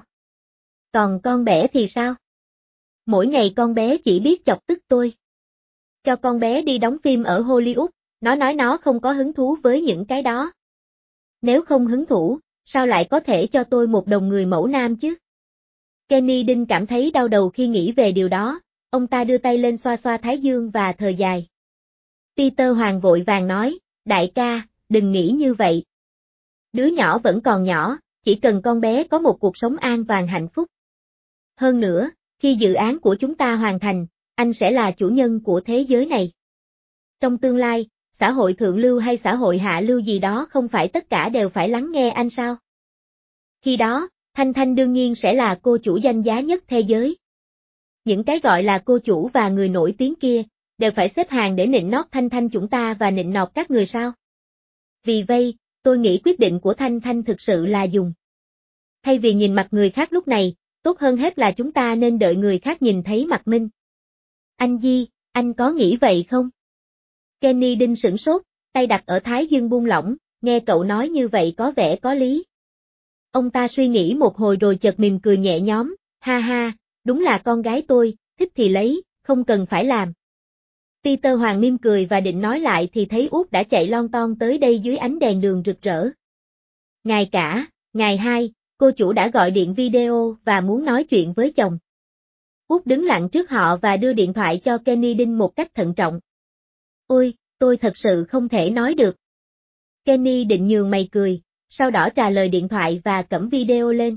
Còn con bé thì sao? Mỗi ngày con bé chỉ biết chọc tức tôi. Cho con bé đi đóng phim ở Hollywood, nó nói nó không có hứng thú với những cái đó. Nếu không hứng thú, sao lại có thể cho tôi một đồng người mẫu nam chứ? Kenny Đinh cảm thấy đau đầu khi nghĩ về điều đó, ông ta đưa tay lên xoa xoa thái dương và thở dài. Peter Hoàng vội vàng nói, đại ca, đừng nghĩ như vậy. Đứa nhỏ vẫn còn nhỏ, chỉ cần con bé có một cuộc sống an toàn hạnh phúc. Hơn nữa, khi dự án của chúng ta hoàn thành, anh sẽ là chủ nhân của thế giới này. Trong tương lai, xã hội thượng lưu hay xã hội hạ lưu gì đó không phải tất cả đều phải lắng nghe anh sao? Khi đó, Thanh Thanh đương nhiên sẽ là cô chủ danh giá nhất thế giới. Những cái gọi là cô chủ và người nổi tiếng kia, đều phải xếp hàng để nịnh nót Thanh Thanh chúng ta và nịnh nọt các người sao? Vì vậy, tôi nghĩ quyết định của Thanh Thanh thực sự là dùng. Thay vì nhìn mặt người khác lúc này, tốt hơn hết là chúng ta nên đợi người khác nhìn thấy mặt mình. Anh Di, anh có nghĩ vậy không? Kenny Đinh sửng sốt, tay đặt ở thái dương buông lỏng, nghe cậu nói như vậy có vẻ có lý. Ông ta suy nghĩ một hồi rồi chợt mỉm cười nhẹ nhõm, ha ha, đúng là con gái tôi, thích thì lấy, không cần phải làm. Peter Hoàng mỉm cười và định nói lại thì thấy Út đã chạy lon ton tới đây dưới ánh đèn đường rực rỡ. Ngày cả, ngày hai, cô chủ đã gọi điện video và muốn nói chuyện với chồng. Út đứng lặng trước họ và đưa điện thoại cho Kenny Đinh một cách thận trọng. Ôi, tôi thật sự không thể nói được. Kenny định nhường mày cười, sau đó trả lời điện thoại và cắm video lên.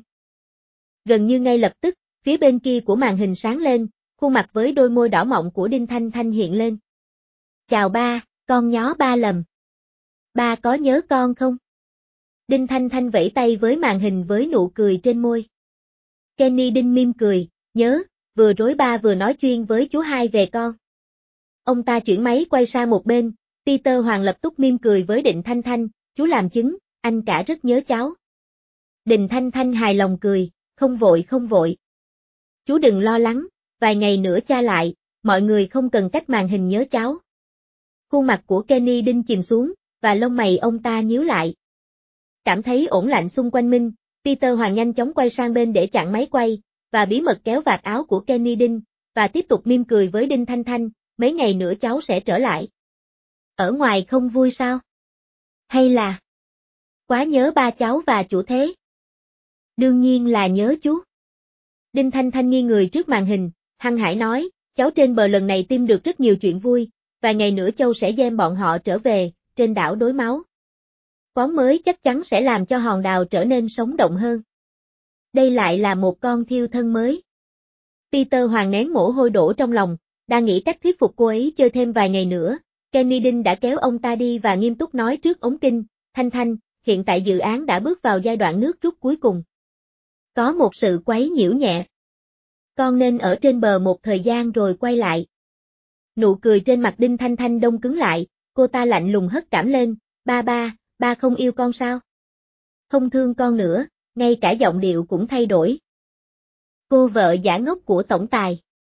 Gần như ngay lập tức, phía bên kia của màn hình sáng lên, khuôn mặt với đôi môi đỏ mọng của Đinh Thanh Thanh hiện lên. Chào ba, con nhó ba lầm. Ba có nhớ con không? Đinh Thanh Thanh vẫy tay với màn hình với nụ cười trên môi. Kenny Đinh mỉm cười, nhớ, vừa rối ba vừa nói chuyện với chú hai về con. Ông ta chuyển máy quay sang một bên, Peter Hoàng lập tức mỉm cười với Đinh Thanh Thanh, chú làm chứng, anh cả rất nhớ cháu. Đinh Thanh Thanh hài lòng cười, không vội. Chú đừng lo lắng, vài ngày nữa cha lại, mọi người không cần cách màn hình nhớ cháu. Khuôn mặt của Kenny Đinh chìm xuống, và lông mày ông ta nhíu lại. Cảm thấy ổn lạnh xung quanh mình, Peter Hoàng nhanh chóng quay sang bên để chặn máy quay, và bí mật kéo vạt áo của Kenny Đinh, và tiếp tục mỉm cười với Đinh Thanh Thanh, mấy ngày nữa cháu sẽ trở lại. Ở ngoài không vui sao? Hay là quá nhớ ba cháu và chủ thế? Đương nhiên là nhớ chú. Đinh Thanh Thanh nghiêng người trước màn hình, hăng hải nói, cháu trên bờ lần này tìm được rất nhiều chuyện vui, vài ngày nữa Châu sẽ đem bọn họ trở về, trên đảo Đối Máu. Quán mới chắc chắn sẽ làm cho hòn đảo trở nên sống động hơn. Đây lại là một con thiêu thân mới. Peter Hoàng nén mồ hôi đổ trong lòng, đang nghĩ cách thuyết phục cô ấy chơi thêm vài ngày nữa. Kenny Đinh đã kéo ông ta đi và nghiêm túc nói trước ống kinh, Thanh Thanh, hiện tại dự án đã bước vào giai đoạn nước rút cuối cùng. Có một sự quấy nhiễu nhẹ. Con nên ở trên bờ một thời gian rồi quay lại. Nụ cười trên mặt Đinh Thanh Thanh đông cứng lại, cô ta lạnh lùng hất cảm lên, ba không yêu con sao? Không thương con nữa, ngay cả giọng điệu cũng thay đổi. Cô vợ giả ngốc của tổng tài.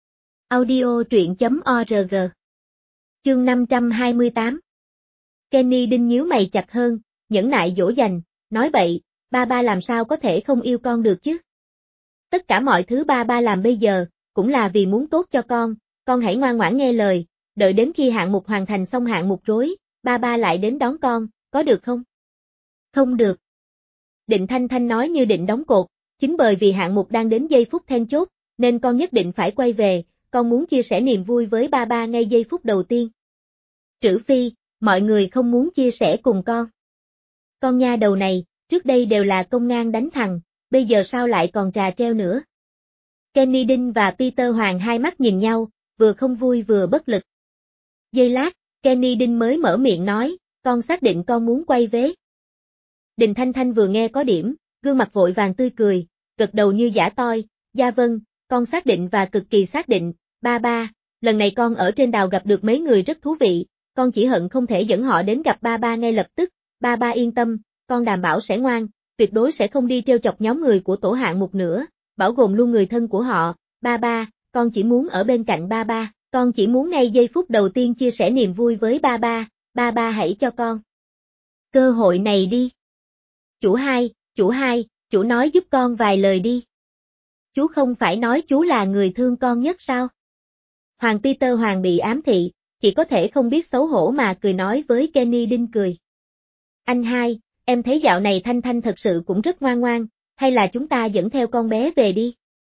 Audio truyện.org. Chương 528. Kenny Đinh nhíu mày chặt hơn, nhẫn nại dỗ dành, nói bậy, ba làm sao có thể không yêu con được chứ? Tất cả mọi thứ ba làm bây giờ, cũng là vì muốn tốt cho con hãy ngoan ngoãn nghe lời, đợi đến khi hạng mục hoàn thành xong hạng mục rối, ba lại đến đón con, có được không? Không được. Đinh Thanh Thanh nói như định đóng cột, chính bởi vì hạng mục đang đến giây phút then chốt, nên con nhất định phải quay về, con muốn chia sẻ niềm vui với ba ngay giây phút đầu tiên. Trừ phi, mọi người không muốn chia sẻ cùng con. Con nha đầu này, trước đây đều là công ngang đánh thằng, bây giờ sao lại còn trà treo nữa? Kenny Đinh và Peter Hoàng hai mắt nhìn nhau, vừa không vui vừa bất lực. Giây lát, Kenny Đinh mới mở miệng nói, con xác định con muốn quay vế. Đinh Thanh Thanh vừa nghe có điểm, gương mặt vội vàng tươi cười, gật đầu như giả toi, dạ vâng, con xác định và cực kỳ xác định, ba, lần này con ở trên đảo gặp được mấy người rất thú vị, con chỉ hận không thể dẫn họ đến gặp ba ngay lập tức, ba yên tâm, con đảm bảo sẽ ngoan, tuyệt đối sẽ không đi trêu chọc nhóm người của tổ hạng mục nữa, bảo gồm luôn người thân của họ, ba, con chỉ muốn ở bên cạnh ba, con chỉ muốn ngay giây phút đầu tiên chia sẻ niềm vui với ba hãy cho con cơ hội này đi. Chủ hai, chủ nói giúp con vài lời đi. Chú không phải nói chú là người thương con nhất sao? Hoàng Peter Hoàng bị ám thị, chỉ có thể không biết xấu hổ mà cười nói với Kenny Đinh cười. Anh hai, em thấy dạo này Thanh Thanh thật sự cũng rất ngoan ngoan, hay là chúng ta dẫn theo con bé về đi?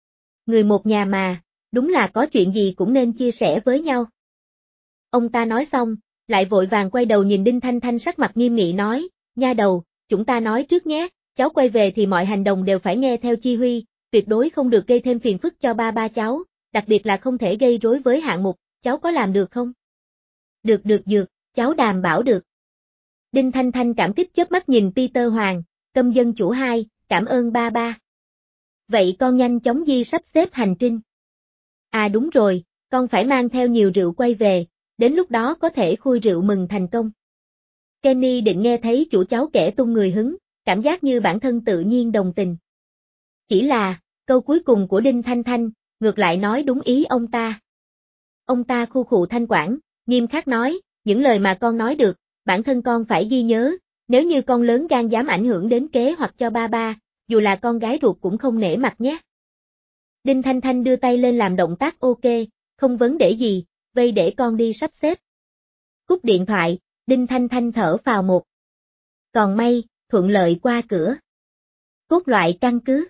người một nhà mà, đúng là có chuyện gì cũng nên chia sẻ với nhau. Ông ta nói xong, lại vội vàng quay đầu nhìn Đinh Thanh Thanh sắc mặt nghiêm nghị nói, nha đầu, chúng ta nói trước nhé, cháu quay về thì mọi hành động đều phải nghe theo chi huy, tuyệt đối không được gây thêm phiền phức cho ba cháu, đặc biệt là không thể gây rối với hạng mục, cháu có làm được không? Được, cháu đảm bảo được. Đinh Thanh Thanh cảm kích chớp mắt nhìn Peter Hoàng, Câm dân chủ 2, cảm ơn ba. Vậy con nhanh chóng sắp xếp hành trình. À đúng rồi, con phải mang theo nhiều rượu quay về, đến lúc đó có thể khui rượu mừng thành công. Kenny định nghe thấy chủ cháu kể tung người hứng, cảm giác như bản thân tự nhiên đồng tình. Chỉ là, câu cuối cùng của Đinh Thanh Thanh, ngược lại nói đúng ý ông ta. Ông ta khu khụ thanh quản, nghiêm khắc nói, những lời mà con nói được, bản thân con phải ghi nhớ, nếu như con lớn gan dám ảnh hưởng đến kế hoạch cho ba, dù là con gái ruột cũng không nể mặt nhé. Đinh Thanh Thanh đưa tay lên làm động tác ok, không vấn đề gì, vây để con đi sắp xếp. Cúp điện thoại, Đinh Thanh Thanh thở phào một. Còn may, thuận lợi qua cửa. Cốt loại căn cứ.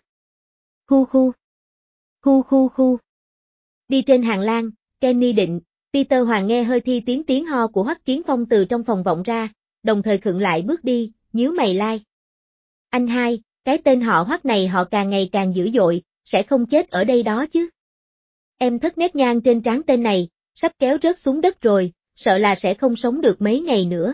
Khu. Đi trên hàng lang, Kenny Định, Peter Hoàng nghe hơi thi tiếng ho của Hoắc Kiến Phong từ trong phòng vọng ra, đồng thời khựng lại bước đi, nhíu mày lai. Anh hai, cái tên họ Hoắc này họ càng ngày càng dữ dội, sẽ không chết ở đây đó chứ. Em thất nét nhang trên trán tên này, sắp kéo rớt xuống đất rồi, sợ là sẽ không sống được mấy ngày nữa.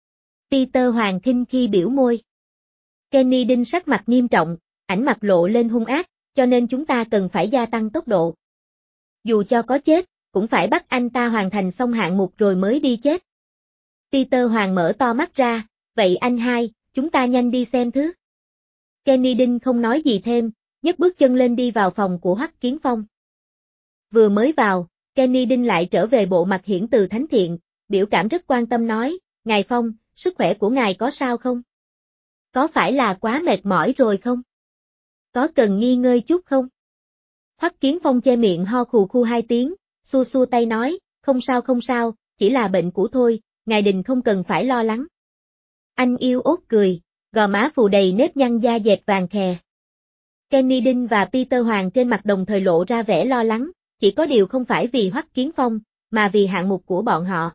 Peter Hoàng khinh khi biểu môi. Kenny Đinh sắc mặt nghiêm trọng, ảnh mặt lộ lên hung ác, cho nên chúng ta cần phải gia tăng tốc độ. Dù cho có chết, cũng phải bắt anh ta hoàn thành xong hạng mục rồi mới đi chết. Peter Hoàng mở to mắt ra, vậy anh hai, chúng ta nhanh đi xem thứ. Kenny Đinh không nói gì thêm, nhấc bước chân lên đi vào phòng của Hoắc Kiến Phong. Vừa mới vào, Kenny Đinh lại trở về bộ mặt hiển từ thánh thiện, biểu cảm rất quan tâm nói, Ngài Phong, sức khỏe của ngài có sao không? Có phải là quá mệt mỏi rồi không? Có cần nghỉ ngơi chút không? Hoắc Kiến Phong che miệng ho khù khu 2 tiếng, xua tay nói, không sao, chỉ là bệnh cũ thôi, ngài Đình không cần phải lo lắng. Anh yêu ốt cười, gò má phù đầy nếp nhăn da dẹt vàng khè. Kenny Đinh và Peter Hoàng trên mặt đồng thời lộ ra vẻ lo lắng, chỉ có điều không phải vì Hoắc Kiến Phong, mà vì hạng mục của bọn họ.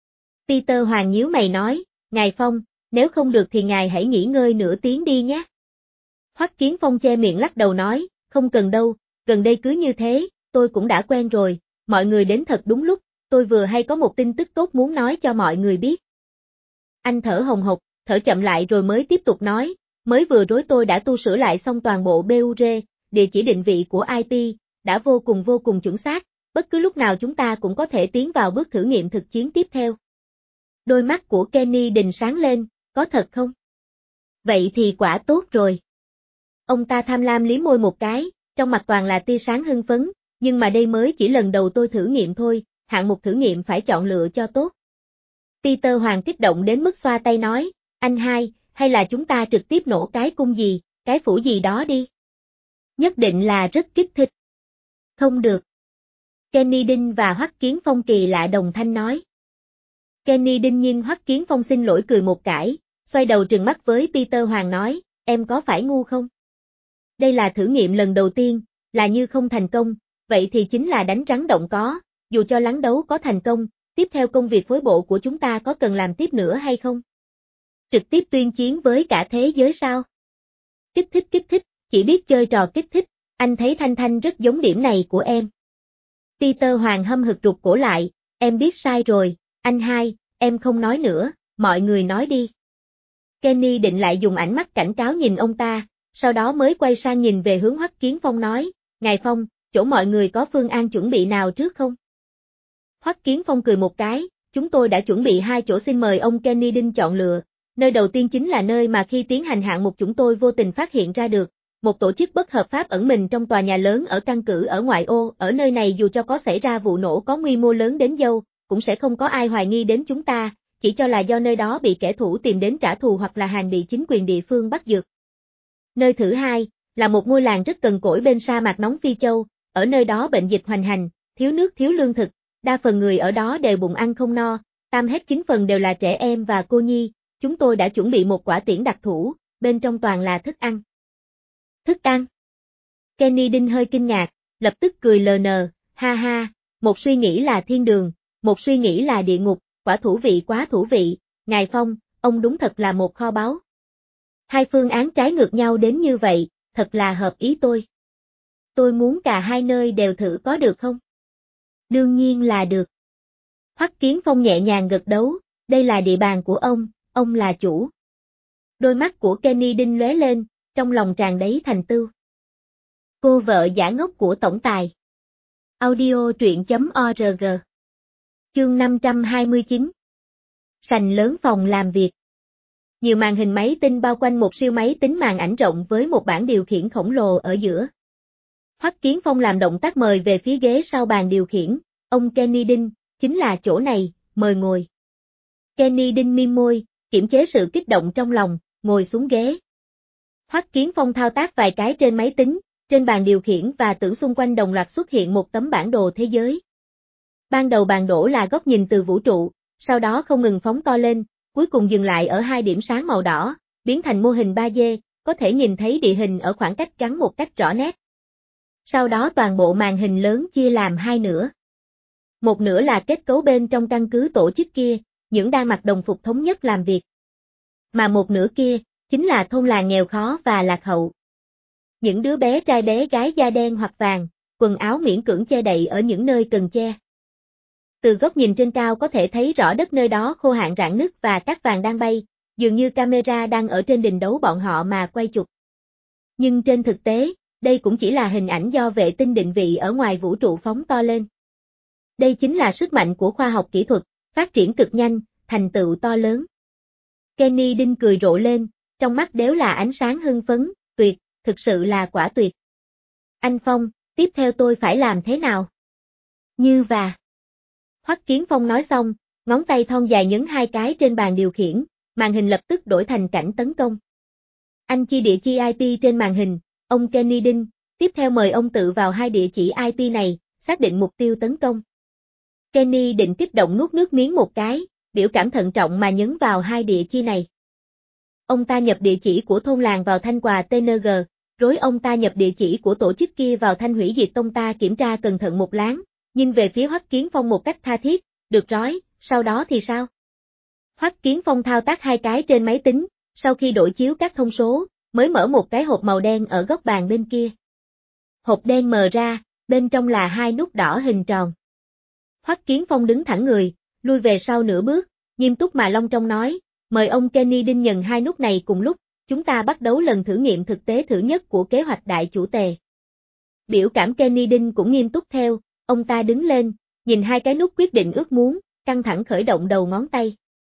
Peter Hoàng nhíu mày nói, Ngài Phong, nếu không được thì ngài hãy nghỉ ngơi nửa tiếng đi nhé. Hoắc Kiến Phong che miệng lắc đầu nói, không cần đâu, gần đây cứ như thế, tôi cũng đã quen rồi, mọi người đến thật đúng lúc, tôi vừa hay có một tin tức tốt muốn nói cho mọi người biết. Anh thở hồng hộc, thở chậm lại rồi mới tiếp tục nói, mới vừa rồi tôi đã tu sửa lại xong toàn bộ BUR, địa chỉ định vị của IP, đã vô cùng chuẩn xác, bất cứ lúc nào chúng ta cũng có thể tiến vào bước thử nghiệm thực chiến tiếp theo. Đôi mắt của Kenny Đình sáng lên, có thật không? Vậy thì quả tốt rồi. Ông ta tham lam liếm môi một cái, trong mặt toàn là tia sáng hưng phấn, nhưng mà đây mới chỉ lần đầu tôi thử nghiệm thôi, hạng mục thử nghiệm phải chọn lựa cho tốt. Peter Hoàng kích động đến mức xoa tay nói, anh hai, hay là chúng ta trực tiếp nổ cái cung gì, cái phủ gì đó đi. Nhất định là rất kích thích. Không được. Kenny Đinh và Hoắc Kiến Phong kỳ lạ đồng thanh nói. Kenny Đinh nhìn Hoắc Kiến Phong xin lỗi cười một cái, xoay đầu trừng mắt với Peter Hoàng nói, em có phải ngu không? Đây là thử nghiệm lần đầu tiên, là như không thành công, vậy thì chính là đánh rắn động có, dù cho lắng đấu có thành công, tiếp theo công việc phối bộ của chúng ta có cần làm tiếp nữa hay không? Trực tiếp tuyên chiến với cả thế giới sao? Kích thích, chỉ biết chơi trò kích thích, anh thấy Thanh Thanh rất giống điểm này của em. Peter Hoàng hâm hực rụt cổ lại, em biết sai rồi, anh hai, em không nói nữa, mọi người nói đi. Kenny định lại dùng ánh mắt cảnh cáo nhìn ông ta, sau đó mới quay sang nhìn về hướng Hoắc Kiến Phong nói, Ngài Phong, chỗ mọi người có phương án chuẩn bị nào trước không? Hoắc Kiến Phong cười một cái, chúng tôi đã chuẩn bị 2 chỗ xin mời ông Kenny Đinh chọn lựa, nơi đầu tiên chính là nơi mà khi tiến hành hạng mục chúng tôi vô tình phát hiện ra được, một tổ chức bất hợp pháp ẩn mình trong tòa nhà lớn ở căn cứ ở ngoại ô, ở nơi này dù cho có xảy ra vụ nổ có quy mô lớn đến đâu, cũng sẽ không có ai hoài nghi đến chúng ta, chỉ cho là do nơi đó bị kẻ thù tìm đến trả thù hoặc là hàng bị chính quyền địa phương bắt giật. Nơi thứ hai, là một ngôi làng rất cằn cỗi bên sa mạc nóng Phi Châu, ở nơi đó bệnh dịch hoành hành, thiếu nước thiếu lương thực, đa phần người ở đó đều bụng ăn không no, tam hết 9 phần đều là trẻ em và cô nhi, chúng tôi đã chuẩn bị một quả tiễn đặc thủ, bên trong toàn là thức ăn. Thức ăn? Kenny Đinh hơi kinh ngạc, lập tức cười lờ nờ, ha ha, một suy nghĩ là thiên đường, một suy nghĩ là địa ngục, quả thú vị quá thú vị, Ngài Phong, ông đúng thật là một kho báu. Hai phương án trái ngược nhau đến như vậy, thật là hợp ý tôi. Tôi muốn cả hai nơi đều thử có được không? Đương nhiên là được. Hoắc Kiến Phong nhẹ nhàng gật đầu, đây là địa bàn của ông là chủ. Đôi mắt của Kenny Đinh lóe lên, trong lòng tràn đầy thành tựu. Cô vợ giả ngốc của tổng tài. Audio truyện.org. Chương 529. Sành lớn phòng làm việc. Nhiều màn hình máy tính bao quanh một siêu máy tính màn ảnh rộng với một bảng điều khiển khổng lồ ở giữa. Hoắc Kiến Phong làm động tác mời về phía ghế sau bàn điều khiển, ông Kenny Đinh, chính là chỗ này, mời ngồi. Kenny Đinh mím môi, kiềm chế sự kích động trong lòng, ngồi xuống ghế. Hoắc Kiến Phong thao tác vài cái trên máy tính, trên bàn điều khiển và tưởng xung quanh đồng loạt xuất hiện một tấm bản đồ thế giới. Ban đầu bản đồ là góc nhìn từ vũ trụ, sau đó không ngừng phóng to lên, cuối cùng dừng lại ở hai điểm sáng màu đỏ, biến thành mô hình 3D, có thể nhìn thấy địa hình ở khoảng cách ngắn một cách rõ nét. Sau đó toàn bộ màn hình lớn chia làm hai nửa. Một nửa là kết cấu bên trong căn cứ tổ chức kia, những đang mặc đồng phục thống nhất làm việc. Mà một nửa kia, chính là thôn làng nghèo khó và lạc hậu. Những đứa bé trai bé gái da đen hoặc vàng, quần áo miễn cưỡng che đậy ở những nơi cần che. Từ góc nhìn trên cao có thể thấy rõ đất nơi đó khô hạn rạn nứt và cát vàng đang bay, dường như camera đang ở trên đỉnh đấu bọn họ mà quay chụp. Nhưng trên thực tế, đây cũng chỉ là hình ảnh do vệ tinh định vị ở ngoài vũ trụ phóng to lên. Đây chính là sức mạnh của khoa học kỹ thuật, phát triển cực nhanh, thành tựu to lớn. Kenny Đinh cười rộ lên, trong mắt đếu là ánh sáng hưng phấn, tuyệt, thực sự là quả tuyệt. Anh Phong, tiếp theo tôi phải làm thế nào? Như và. Hoắc Kiến Phong nói xong, ngón tay thon dài nhấn hai cái trên bàn điều khiển, màn hình lập tức đổi thành cảnh tấn công. Anh chi địa chỉ IP trên màn hình, ông Kenny Đinh, tiếp theo mời ông tự vào hai địa chỉ IP này, xác định mục tiêu tấn công. Kenny Định kích động nuốt nước miếng một cái, biểu cảm thận trọng mà nhấn vào hai địa chỉ này. Ông ta nhập địa chỉ của thôn làng vào thanh quà TNG, rồi ông ta nhập địa chỉ của tổ chức kia vào thanh hủy diệt tông ta kiểm tra cẩn thận một láng, nhìn về phía Hoắc Kiến Phong một cách tha thiết, được rồi, sau đó thì sao? Hoắc Kiến Phong thao tác hai cái trên máy tính, sau khi đổi chiếu các thông số, mới mở một cái hộp màu đen ở góc bàn bên kia. Hộp đen mở ra, bên trong là hai nút đỏ hình tròn. Hoắc Kiến Phong đứng thẳng người, lui về sau nửa bước, nghiêm túc mà long trọng nói, mời ông Kenny Đinh nhận hai nút này cùng lúc, chúng ta bắt đầu lần thử nghiệm thực tế thứ nhất của kế hoạch đại chủ tề. Biểu cảm Kenny Đinh cũng nghiêm túc theo, ông ta đứng lên, nhìn hai cái nút quyết định ước muốn, căng thẳng khởi động đầu ngón tay.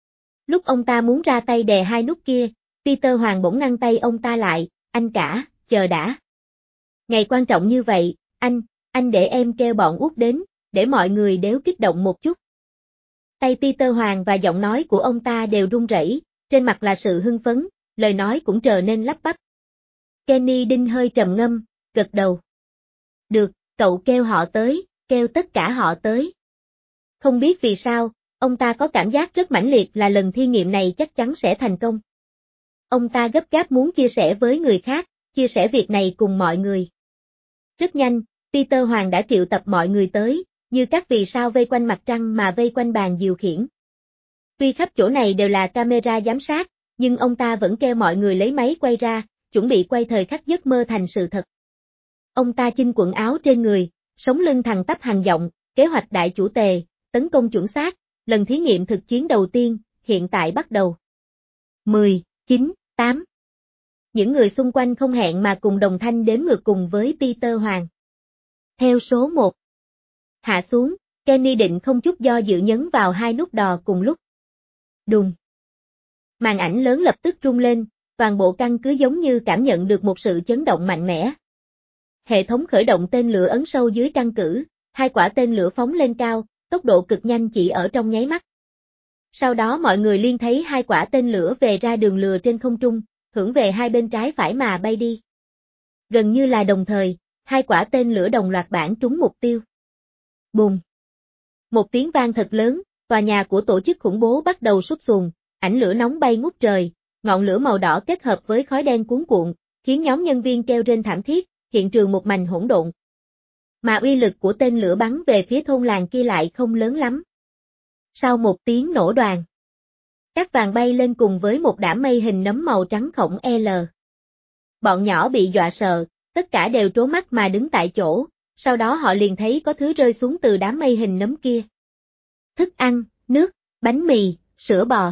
Lúc ông ta muốn ra tay đè hai nút kia, Peter Hoàng bỗng ngăn tay ông ta lại, anh cả, chờ đã. Ngày quan trọng như vậy, anh để em kêu bọn út đến, để mọi người đếu kích động một chút. Tay Peter Hoàng và giọng nói của ông ta đều run rẩy, trên mặt là sự hưng phấn, lời nói cũng trở nên lắp bắp. Kenny Đinh hơi trầm ngâm, gật đầu. Được, cậu kêu họ tới, kêu tất cả họ tới. Không biết vì sao, ông ta có cảm giác rất mãnh liệt là lần thí nghiệm này chắc chắn sẽ thành công. Ông ta gấp gáp muốn chia sẻ với người khác, chia sẻ việc này cùng mọi người. Rất nhanh, Peter Hoàng đã triệu tập mọi người tới, như các vì sao vây quanh mặt trăng mà vây quanh bàn điều khiển. Tuy khắp chỗ này đều là camera giám sát, nhưng ông ta vẫn kêu mọi người lấy máy quay ra, chuẩn bị quay thời khắc giấc mơ thành sự thật. Ông ta chinh quần áo trên người, sống lưng thẳng tắp hàng giọng, kế hoạch đại chủ tề, tấn công chuẩn xác, lần thí nghiệm thực chiến đầu tiên, hiện tại bắt đầu. 10, 9, 8. Những người xung quanh không hẹn mà cùng đồng thanh đếm ngược cùng với Peter Hoàng. Theo số 1. Hạ xuống, Kenny Định không chút do dự nhấn vào hai nút đỏ cùng lúc. Đùng. Màn ảnh lớn lập tức rung lên, toàn bộ căn cứ giống như cảm nhận được một sự chấn động mạnh mẽ. Hệ thống khởi động tên lửa ấn sâu dưới căn cứ, hai quả tên lửa phóng lên cao, tốc độ cực nhanh chỉ ở trong nháy mắt. Sau đó mọi người liên thấy hai quả tên lửa về ra đường lừa trên không trung, hưởng về hai bên trái phải mà bay đi. Gần như là đồng thời, hai quả tên lửa đồng loạt bắn trúng mục tiêu. Bùm! Một tiếng vang thật lớn, tòa nhà của tổ chức khủng bố bắt đầu sụp sùn, ảnh lửa nóng bay ngút trời, ngọn lửa màu đỏ kết hợp với khói đen cuồn cuộn, khiến nhóm nhân viên kêu rên thảm thiết, hiện trường một mảnh hỗn độn. Mà uy lực của tên lửa bắn về phía thôn làng kia lại không lớn lắm. Sau một tiếng nổ đoàng, cát vàng bay lên cùng với một đám mây hình nấm màu trắng khổng L. Bọn nhỏ bị dọa sợ, tất cả đều trố mắt mà đứng tại chỗ, sau đó họ liền thấy có thứ rơi xuống từ đám mây hình nấm kia. Thức ăn, nước, bánh mì, sữa bò.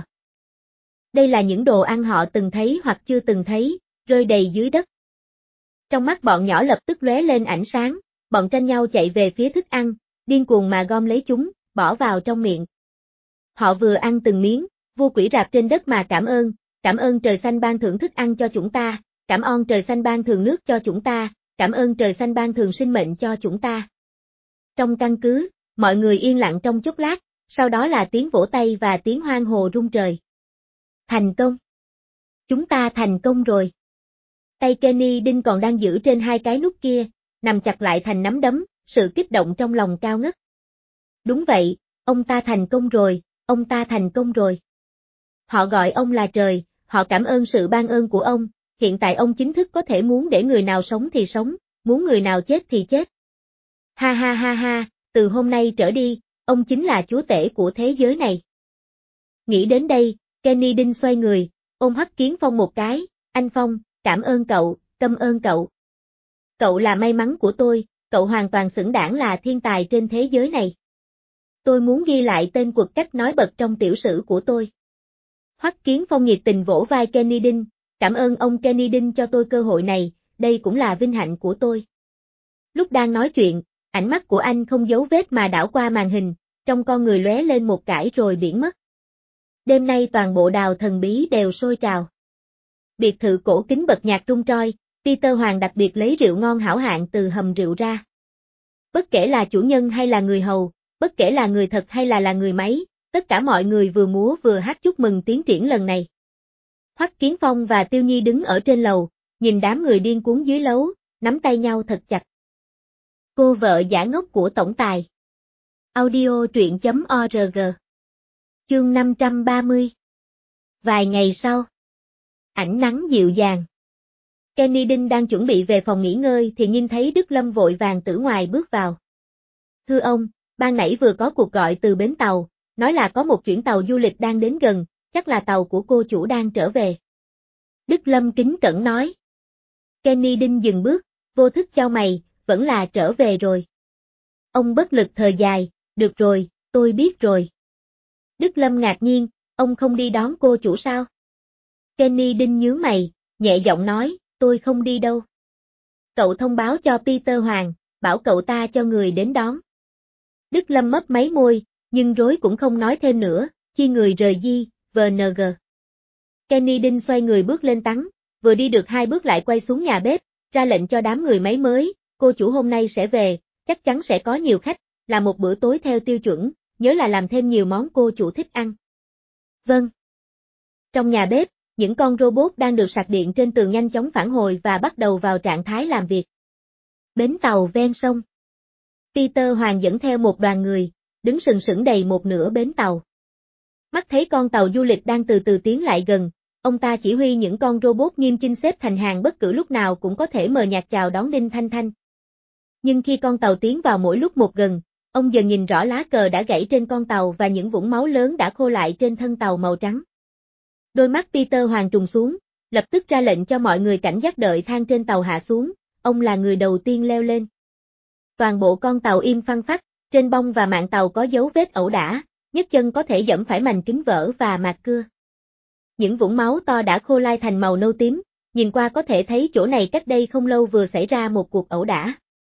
Đây là những đồ ăn họ từng thấy hoặc chưa từng thấy, rơi đầy dưới đất. Trong mắt bọn nhỏ lập tức lóe lên ánh sáng, bọn tranh nhau chạy về phía thức ăn, điên cuồng mà gom lấy chúng, bỏ vào trong miệng. Họ vừa ăn từng miếng, vua quỷ rạp trên đất mà cảm ơn trời xanh ban thưởng thức ăn cho chúng ta, cảm ơn trời xanh ban thường nước cho chúng ta, cảm ơn trời xanh ban thường sinh mệnh cho chúng ta. Trong căn cứ, mọi người yên lặng trong chốc lát, sau đó là tiếng vỗ tay và tiếng hoan hô rung trời. Thành công! Chúng ta thành công rồi! Tay Kenny Đinh còn đang giữ trên hai cái nút kia, nằm chặt lại thành nắm đấm, sự kích động trong lòng cao ngất. Đúng vậy, ông ta thành công rồi, ông ta thành công rồi. Họ gọi ông là trời, họ cảm ơn sự ban ơn của ông, hiện tại ông chính thức có thể muốn để người nào sống thì sống, muốn người nào chết thì chết. Ha ha ha ha, từ hôm nay trở đi, ông chính là chúa tể của thế giới này. Nghĩ đến đây, Kenny Đinh xoay người, ôm Hoắc Kiến Phong một cái, anh Phong, cảm ơn cậu, cảm ơn cậu. Cậu là may mắn của tôi, cậu hoàn toàn xứng đáng là thiên tài trên thế giới này. Tôi muốn ghi lại tên quật cách nói bật trong tiểu sử của tôi. Hoắc Kiến Phong nhiệt tình vỗ vai Kenny Đinh, cảm ơn ông Kenny Đinh cho tôi cơ hội này, đây cũng là vinh hạnh của tôi. Lúc đang nói chuyện, ánh mắt của anh không giấu vết mà đảo qua màn hình, trong con người lóe lên một cãi rồi biển mất. Đêm nay toàn bộ đào thần bí đều sôi trào. Biệt thự cổ kính bật nhạc rung roi, Peter Hoàng đặc biệt lấy rượu ngon hảo hạng từ hầm rượu ra. Bất kể là chủ nhân hay là người hầu, bất kể là người thật hay là người máy, tất cả mọi người vừa múa vừa hát chúc mừng tiến triển lần này. Hoắc Kiến Phong và Tiêu Nhi đứng ở trên lầu, nhìn đám người điên cuồng dưới lấu, nắm tay nhau thật chặt. Cô vợ giả ngốc của tổng tài. Audio truyện.org. Chương 530. Vài ngày sau. Ánh nắng dịu dàng. Kenny Đinh đang chuẩn bị về phòng nghỉ ngơi thì nhìn thấy Đức Lâm vội vàng từ ngoài bước vào. Thưa ông, ban nãy vừa có cuộc gọi từ bến tàu, nói là có một chuyến tàu du lịch đang đến gần, chắc là tàu của cô chủ đang trở về. Đức Lâm kính cẩn nói. Kenny Đinh dừng bước, vô thức chau mày, vẫn là trở về rồi. Ông bất lực thở dài, được rồi, tôi biết rồi. Đức Lâm ngạc nhiên, ông không đi đón cô chủ sao? Kenny Đinh nhướng mày, nhẹ giọng nói, tôi không đi đâu. Cậu thông báo cho Peter Hoàng, bảo cậu ta cho người đến đón. Đức Lâm mấp máy môi, nhưng rối cũng không nói thêm nữa, chi người rời di, VNG. Kenny Đinh xoay người bước lên tắng, vừa đi được 2 bước lại quay xuống nhà bếp, ra lệnh cho đám người máy mới, cô chủ hôm nay sẽ về, chắc chắn sẽ có nhiều khách, làm một bữa tối theo tiêu chuẩn, nhớ là làm thêm nhiều món cô chủ thích ăn. Vâng. Trong nhà bếp, những con robot đang được sạc điện trên tường nhanh chóng phản hồi và bắt đầu vào trạng thái làm việc. Bến tàu ven sông. Peter Hoàng dẫn theo một đoàn người, đứng sừng sững đầy một nửa bến tàu. Mắt thấy con tàu du lịch đang từ từ tiến lại gần, ông ta chỉ huy những con robot nghiêm chỉnh xếp thành hàng bất cứ lúc nào cũng có thể mờ nhạt chào đón Đinh Thanh Thanh. Nhưng khi con tàu tiến vào mỗi lúc một gần, ông dần nhìn rõ lá cờ đã gãy trên con tàu và những vũng máu lớn đã khô lại trên thân tàu màu trắng. Đôi mắt Peter Hoàng trùng xuống, lập tức ra lệnh cho mọi người cảnh giác đợi thang trên tàu hạ xuống, ông là người đầu tiên leo lên. Toàn bộ con tàu im phăng phắc, trên bông và mạn tàu có dấu vết ẩu đả, nhấc chân có thể dẫm phải mành kính vỡ và mạt cưa. Những vũng máu to đã khô lai thành màu nâu tím, nhìn qua có thể thấy chỗ này cách đây không lâu vừa xảy ra một cuộc ẩu đả.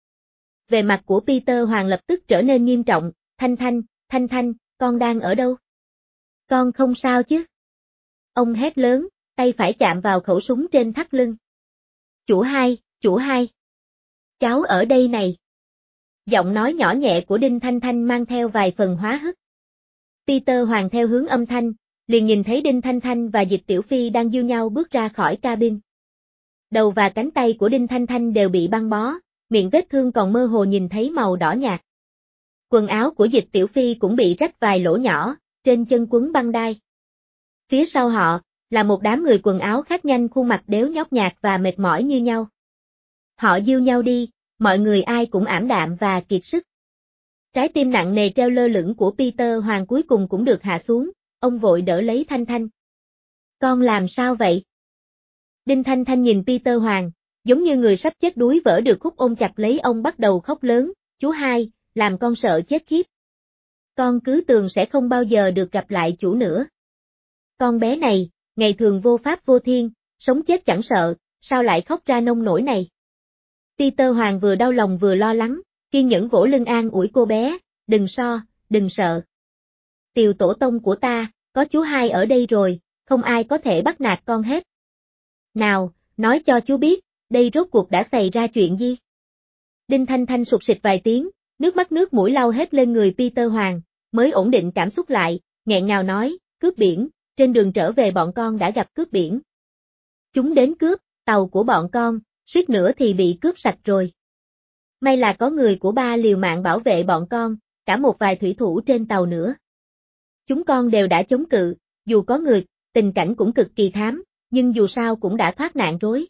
Về mặt của Peter Hoàng lập tức trở nên nghiêm trọng, Thanh Thanh, con đang ở đâu? Con không sao chứ? Ông hét lớn, tay phải chạm vào khẩu súng trên thắt lưng. Chủ hai. Cháu ở đây này. Giọng nói nhỏ nhẹ của Đinh Thanh Thanh mang theo vài phần hóa hức. Peter Hoàng theo hướng âm thanh, liền nhìn thấy Đinh Thanh Thanh và Dịch Tiểu Phi đang giương nhau bước ra khỏi cabin. Đầu và cánh tay của Đinh Thanh Thanh đều bị băng bó, miệng vết thương còn mơ hồ nhìn thấy màu đỏ nhạt. Quần áo của Dịch Tiểu Phi cũng bị rách vài lỗ nhỏ, trên chân quấn băng đai. Phía sau họ, là một đám người quần áo khác nhanh khuôn mặt đéo nhóc nhạt và mệt mỏi như nhau. Họ giương nhau đi, mọi người ai cũng ảm đạm và kiệt sức. Trái tim nặng nề treo lơ lửng của Peter Hoàng cuối cùng cũng được hạ xuống, ông vội đỡ lấy Thanh Thanh. Con làm sao vậy? Đinh Thanh Thanh nhìn Peter Hoàng, giống như người sắp chết đuối vỡ được khúc ôm chặt lấy ông bắt đầu khóc lớn, chú hai, làm con sợ chết khiếp. Con cứ tưởng sẽ không bao giờ được gặp lại chủ nữa. Con bé này, ngày thường vô pháp vô thiên, sống chết chẳng sợ, sao lại khóc ra nông nổi này? Peter Hoàng vừa đau lòng vừa lo lắng, kiên nhẫn vỗ lưng an ủi cô bé, đừng sợ. Tiều tổ tông của ta, có chú hai ở đây rồi, không ai có thể bắt nạt con hết. Nào, nói cho chú biết, đây rốt cuộc đã xảy ra chuyện gì? Đinh Thanh Thanh sụt sịt vài tiếng, nước mắt nước mũi lau hết lên người Peter Hoàng, mới ổn định cảm xúc lại, nghẹn ngào nói, cướp biển, trên đường trở về bọn con đã gặp cướp biển. Chúng đến cướp, tàu của bọn con, suýt nữa thì bị cướp sạch rồi. May là có người của ba liều mạng bảo vệ bọn con, cả một vài thủy thủ trên tàu nữa. Chúng con đều đã chống cự, dù có người, tình cảnh cũng cực kỳ thám, nhưng dù sao cũng đã thoát nạn rối.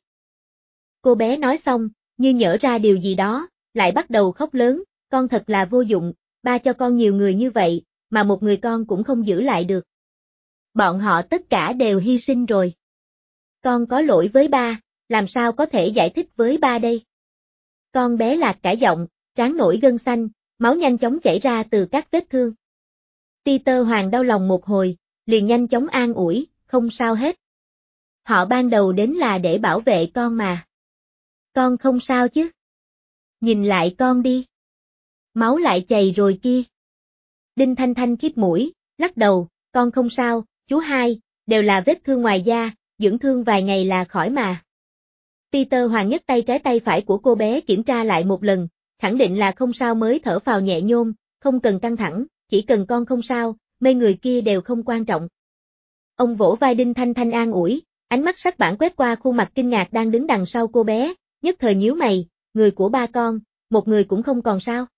Cô bé nói xong, như nhớ ra điều gì đó, lại bắt đầu khóc lớn, con thật là vô dụng, ba cho con nhiều người như vậy, mà một người con cũng không giữ lại được. Bọn họ tất cả đều hy sinh rồi. Con có lỗi với ba, làm sao có thể giải thích với ba đây? Con bé lạc cả giọng, trán nổi gân xanh, máu nhanh chóng chảy ra từ các vết thương. Peter Hoàng đau lòng một hồi, liền nhanh chóng an ủi, không sao hết. Họ ban đầu đến là để bảo vệ con mà. Con không sao chứ? Nhìn lại con đi. Máu lại chảy rồi kia. Đinh Thanh Thanh khít mũi, lắc đầu, con không sao, chú hai, đều là vết thương ngoài da, dưỡng thương vài ngày là khỏi mà. Peter Hoàng nhấc tay trái tay phải của cô bé kiểm tra lại một lần, khẳng định là không sao mới thở phào nhẹ nhõm, không cần căng thẳng, chỉ cần con không sao, mấy người kia đều không quan trọng. Ông vỗ vai Đinh Thanh Thanh an ủi, ánh mắt sắc bén quét qua khuôn mặt kinh ngạc đang đứng đằng sau cô bé, nhất thời nhíu mày, người của ba con, một người cũng không còn sao.